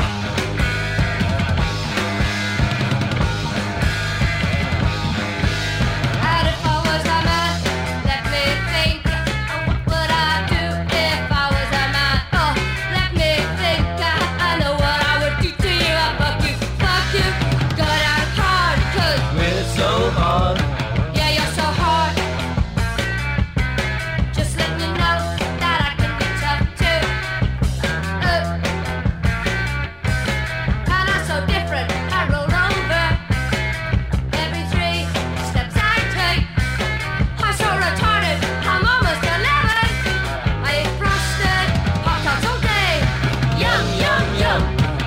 And if I was a man, let me think. What would I do if I was a man? Oh, let me think. I know what I would do to you. I fuck you, fuck you. Go down hard, 'cause We're so hard. yeah, you're so hard. Just let me know that I can be tough too. Uh, and I'm so different, I roll over every three steps I take. I'm so retarded, I'm almost eleven. I eat frosted Pop Tarts all day. Yum, yum, yum.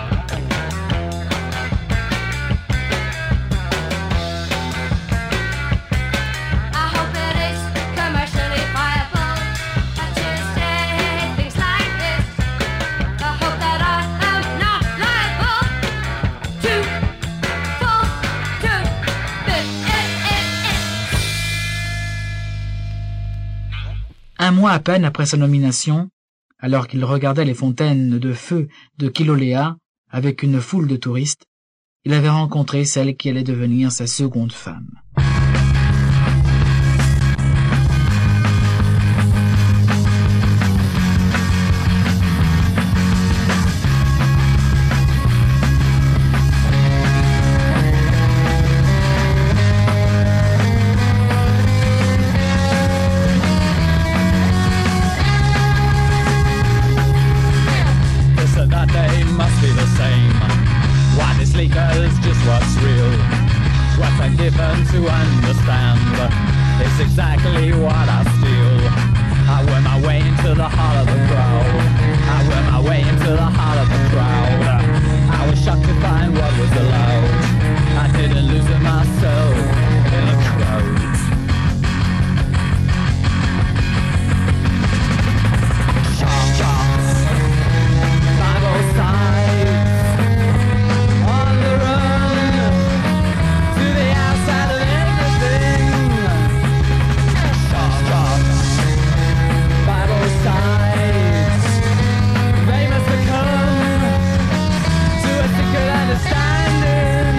I hope it is commercially viable. I just say things like this. I hope that I am not liable to fall to this. Un mois à peine après sa nomination, alors qu'il regardait les fontaines de feu de Kilauea avec une foule de touristes, il avait rencontré celle qui allait devenir sa seconde femme. This and that day must be the same. Why this leaker's just what's real. What's I given to understand. It's exactly what I steal. I wear my way into the heart of the crowd. I wear my way into the heart of the crowd. I was shocked to find what was allowed. I didn't lose it myself in a crowd. Sharp chops by both sides, on the run to the outside of everything. Sharp chops by both sides, they must have come to a secret understanding.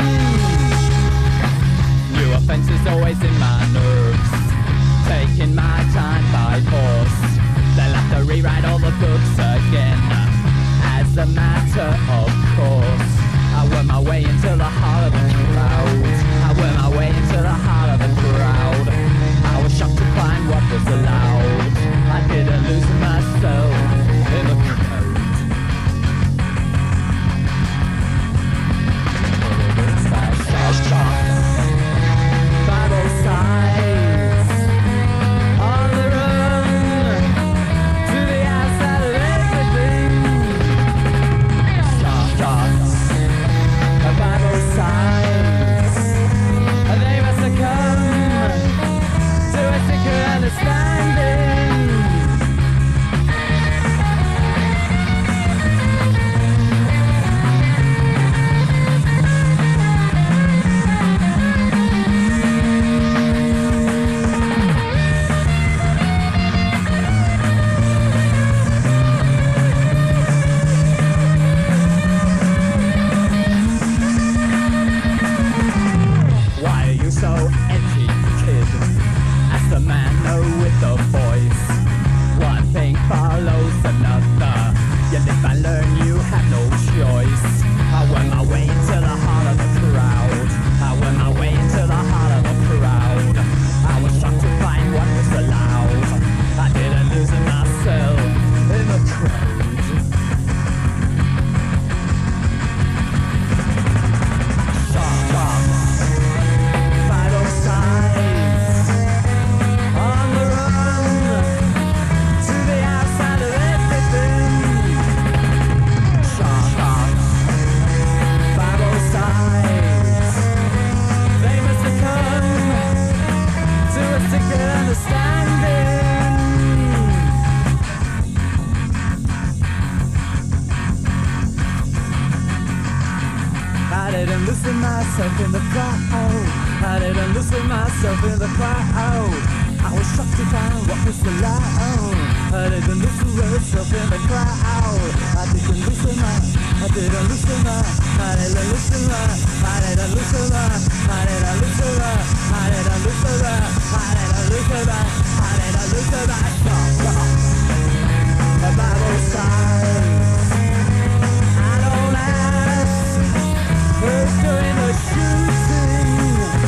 New offenses always in my nerves, taking my time by force. They'll have to rewrite all the books again, as a matter of course. I wear my way into the heart of the crowd. I wear my way into the heart of the crowd. I was shocked to find what was allowed. I didn't lose myself in the crowd. Sharp chops by both sides, on the run to the outside of everything. Sharp chops by both sides. myself in the crowd. I didn't listen myself in the crowd. I was shocked to find what was allowed. I didn't listen myself in the crowd. I didn't listen my, I didn't listen my, I didn't listen my, I didn't listen my, I didn't listen my, I didn't listen my, I didn't listen my, I didn't listen my. The Bible says I don't ask who's doing the shooting.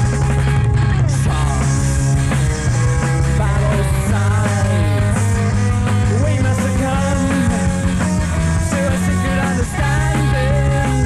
Bible says we must succumb to a secret understanding.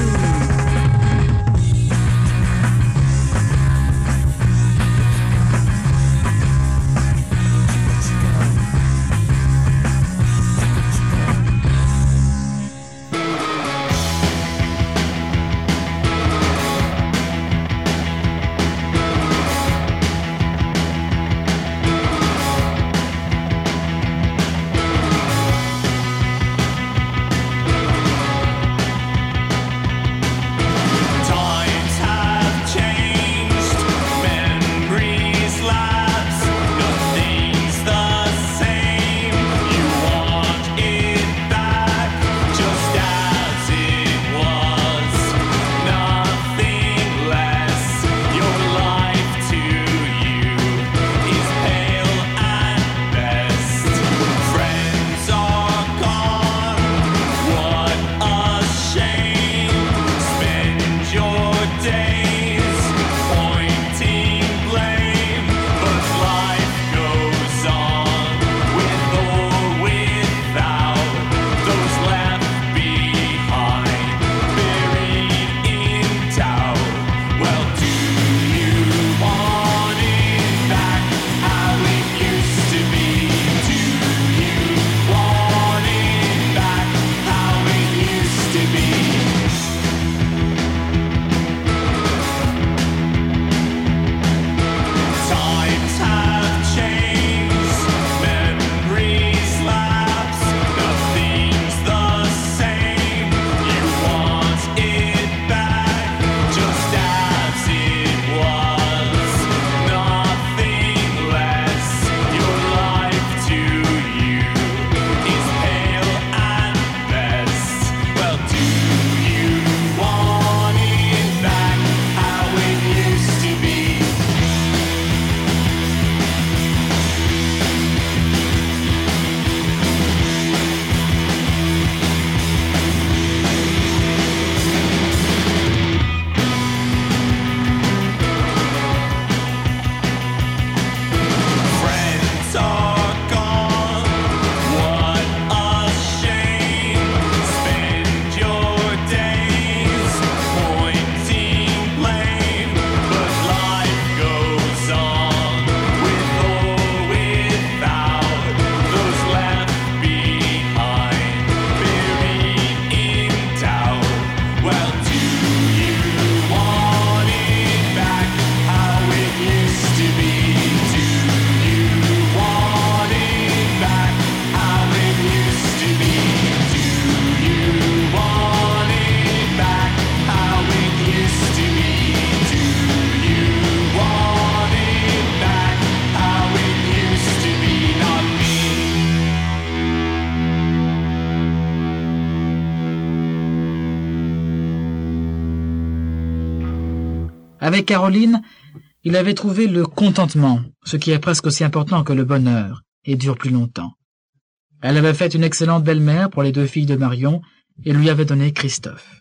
Avec Caroline, il avait trouvé le contentement, ce qui est presque aussi important que le bonheur, et dure plus longtemps. Elle avait fait une excellente belle-mère pour les deux filles de Marion, et lui avait donné Christophe.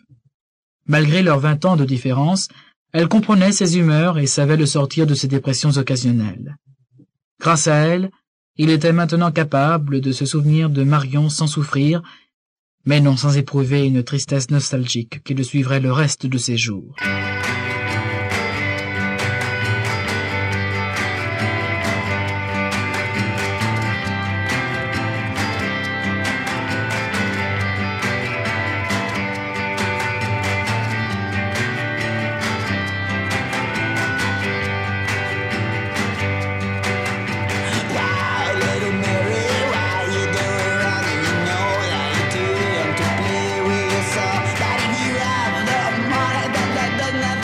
Malgré leurs vingt ans de différence, elle comprenait ses humeurs et savait le sortir de ses dépressions occasionnelles. Grâce à elle, il était maintenant capable de se souvenir de Marion sans souffrir, mais non sans éprouver une tristesse nostalgique qui le suivrait le reste de ses jours. Does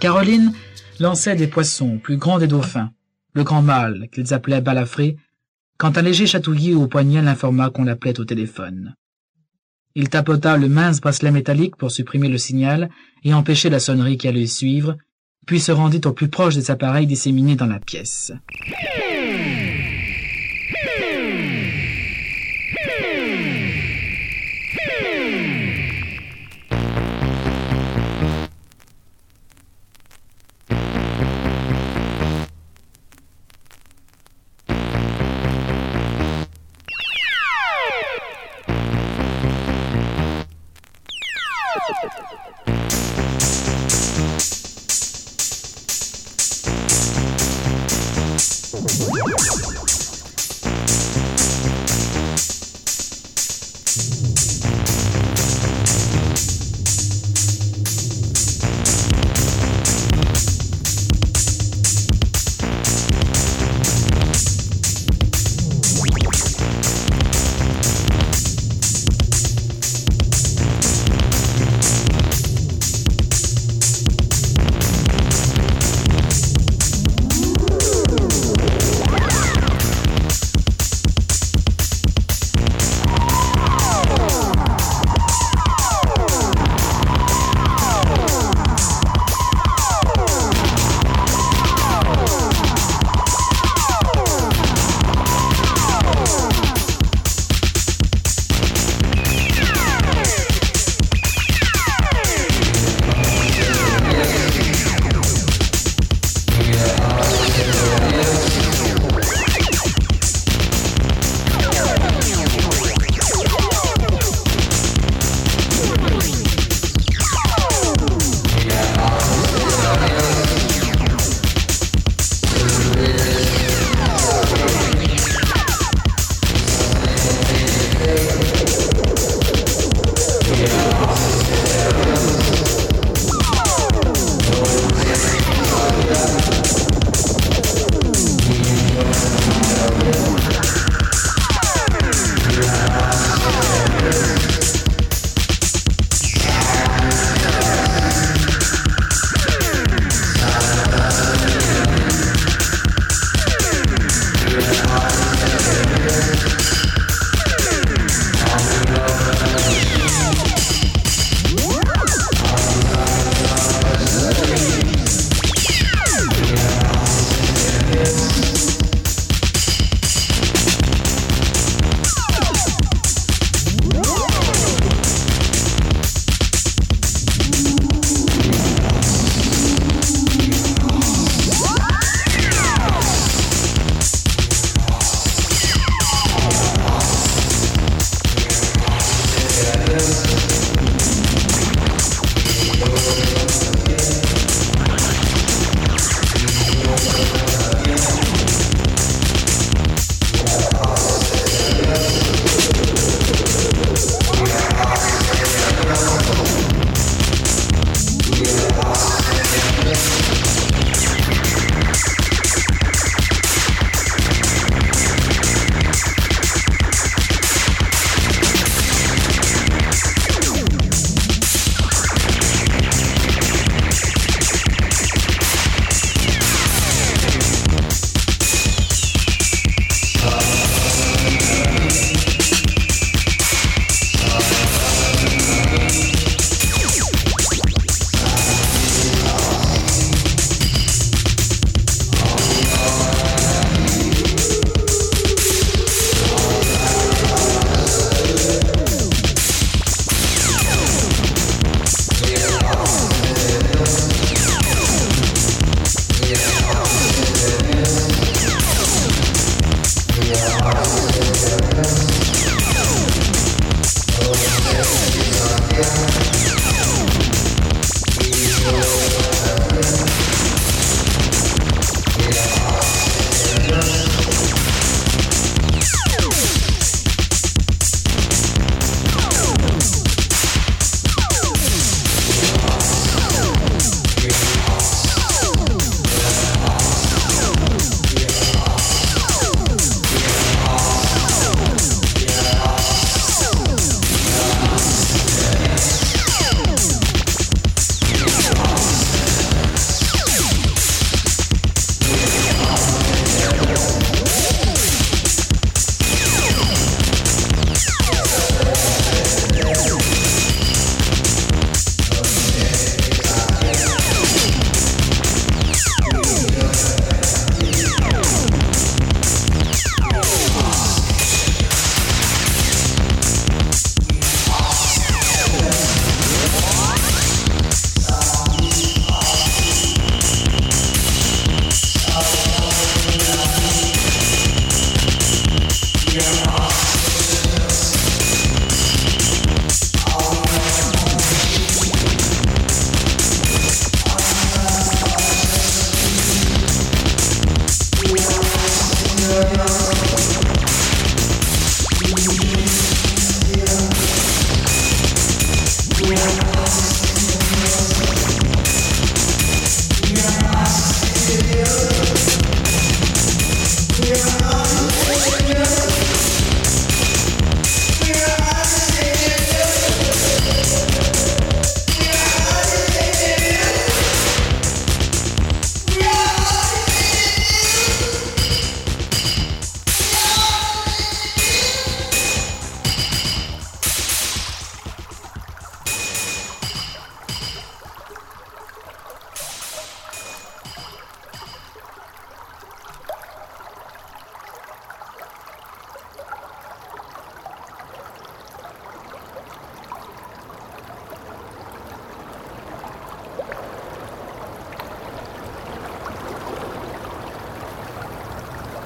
Caroline lançait des poissons plus grands des dauphins, le grand mâle qu'ils appelaient balafré, quand un léger chatouillis au poignet l'informa qu'on l'appelait au téléphone. Il tapota le mince bracelet métallique pour supprimer le signal et empêcher la sonnerie qui allait suivre, puis se rendit au plus proche des appareils disséminés dans la pièce.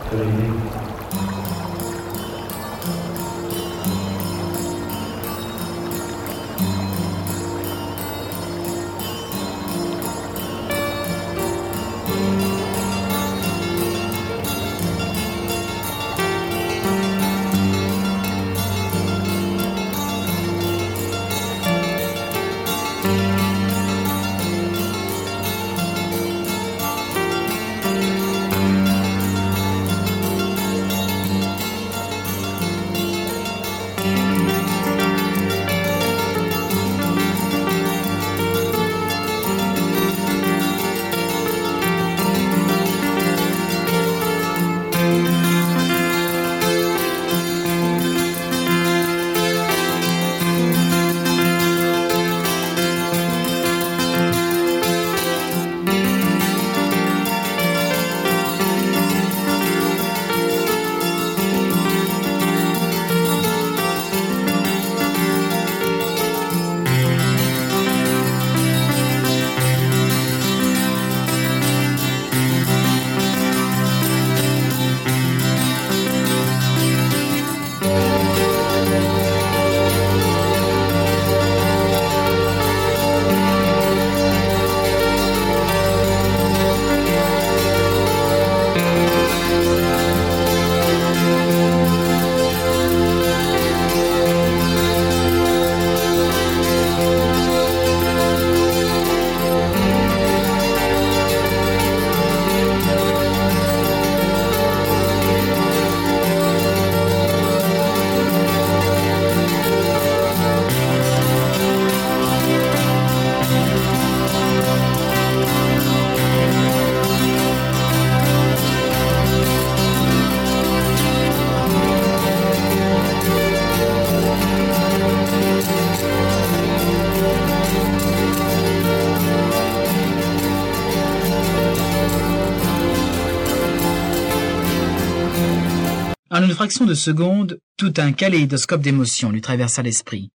En une fraction de seconde, tout un kaléidoscope d'émotions lui traversa l'esprit.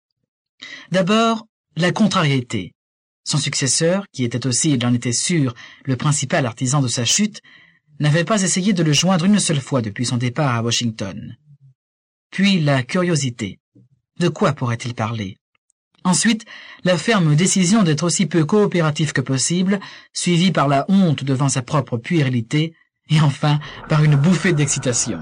D'abord, la contrariété. Son successeur, qui était aussi, il en était sûr, le principal artisan de sa chute, n'avait pas essayé de le joindre une seule fois depuis son départ à Washington. Puis la curiosité. De quoi pourrait-il parler? Ensuite, la ferme décision d'être aussi peu coopératif que possible, suivie par la honte devant sa propre puérilité, et enfin par une bouffée d'excitation.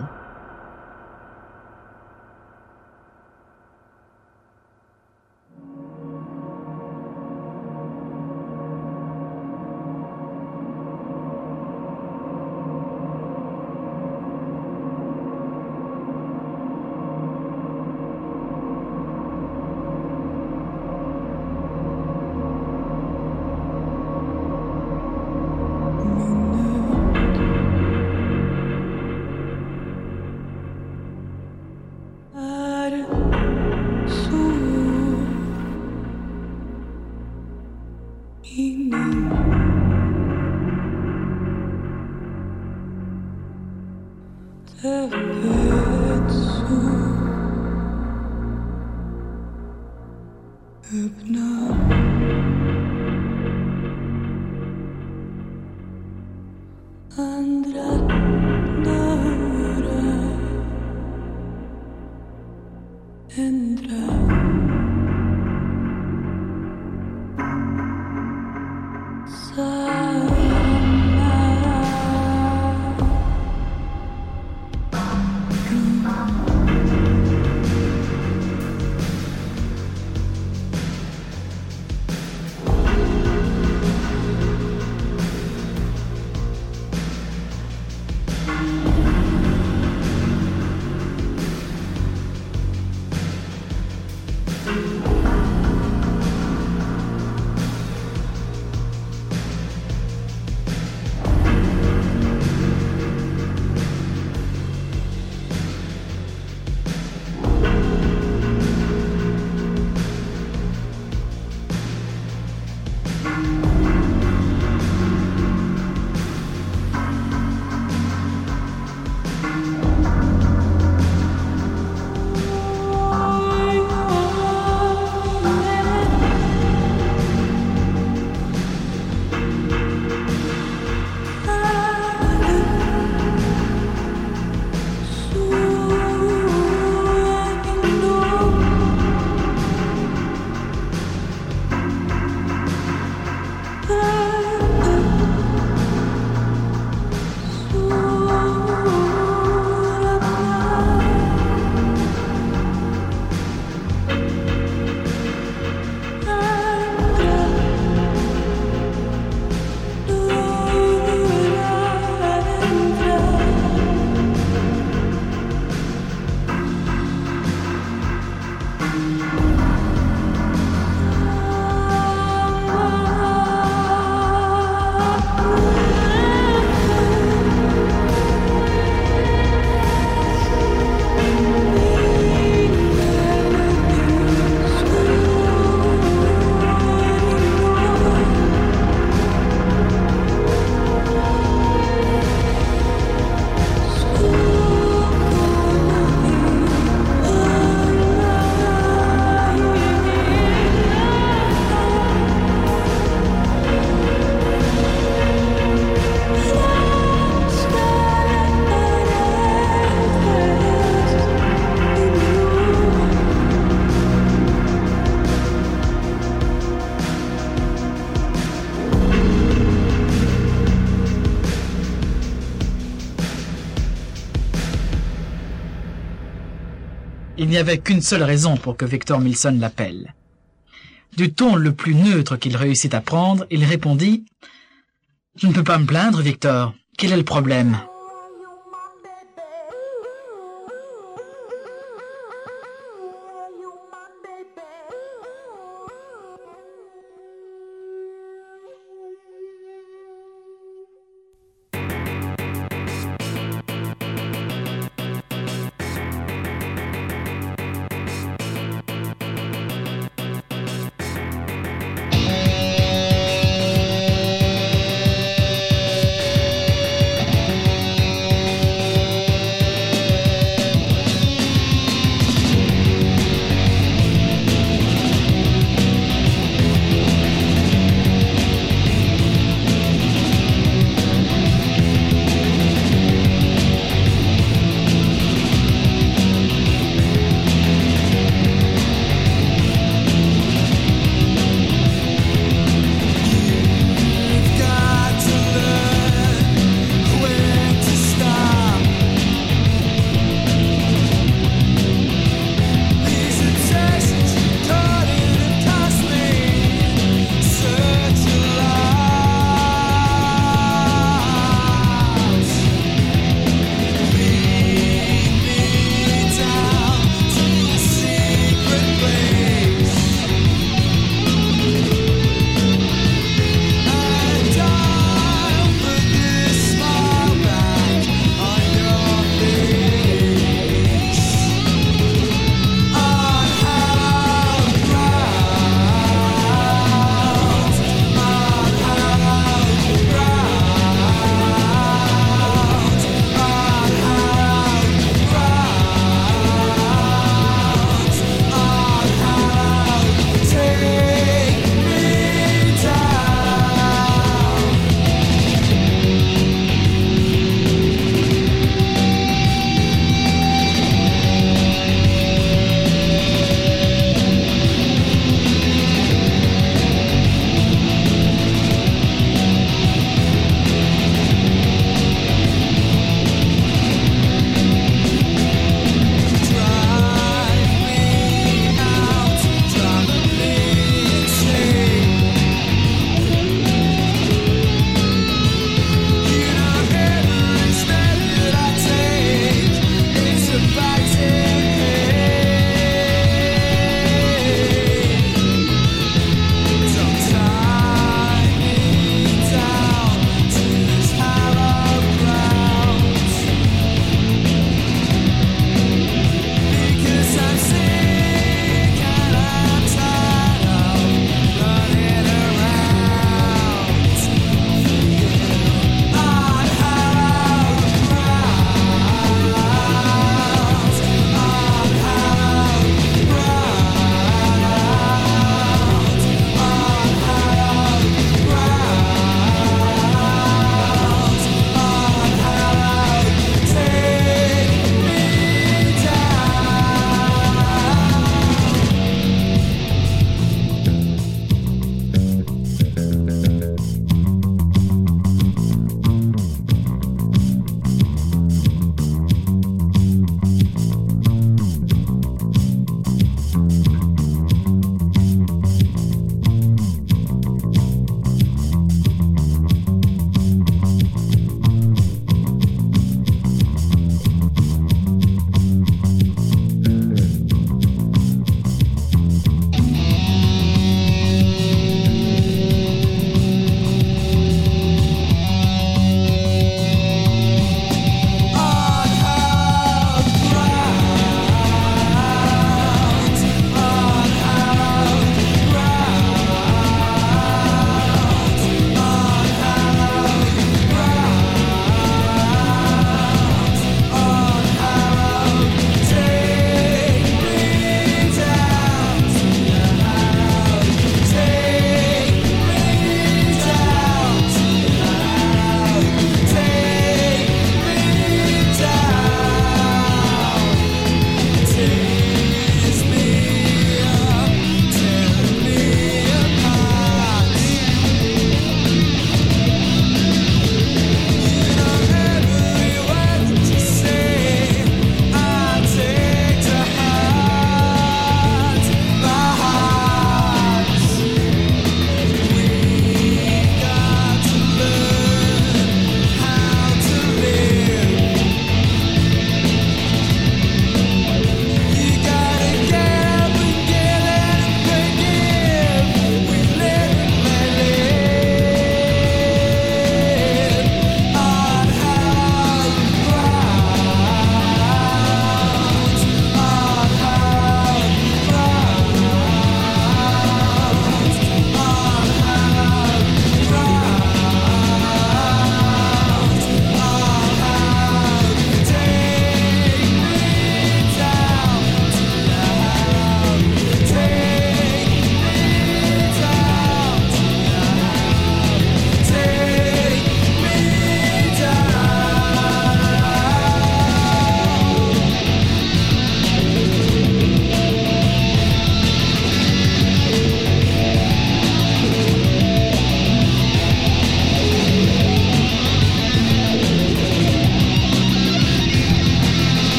Il n'y avait qu'une seule raison pour que Victor Milson l'appelle. Du ton le plus neutre qu'il réussit à prendre, il répondit « Je ne peux pas me plaindre, Victor. Quel est le problème ?»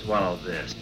swallow this.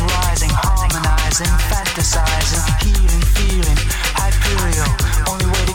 fantasizing, fantasizing, healing, feeling, Hyperion, only way to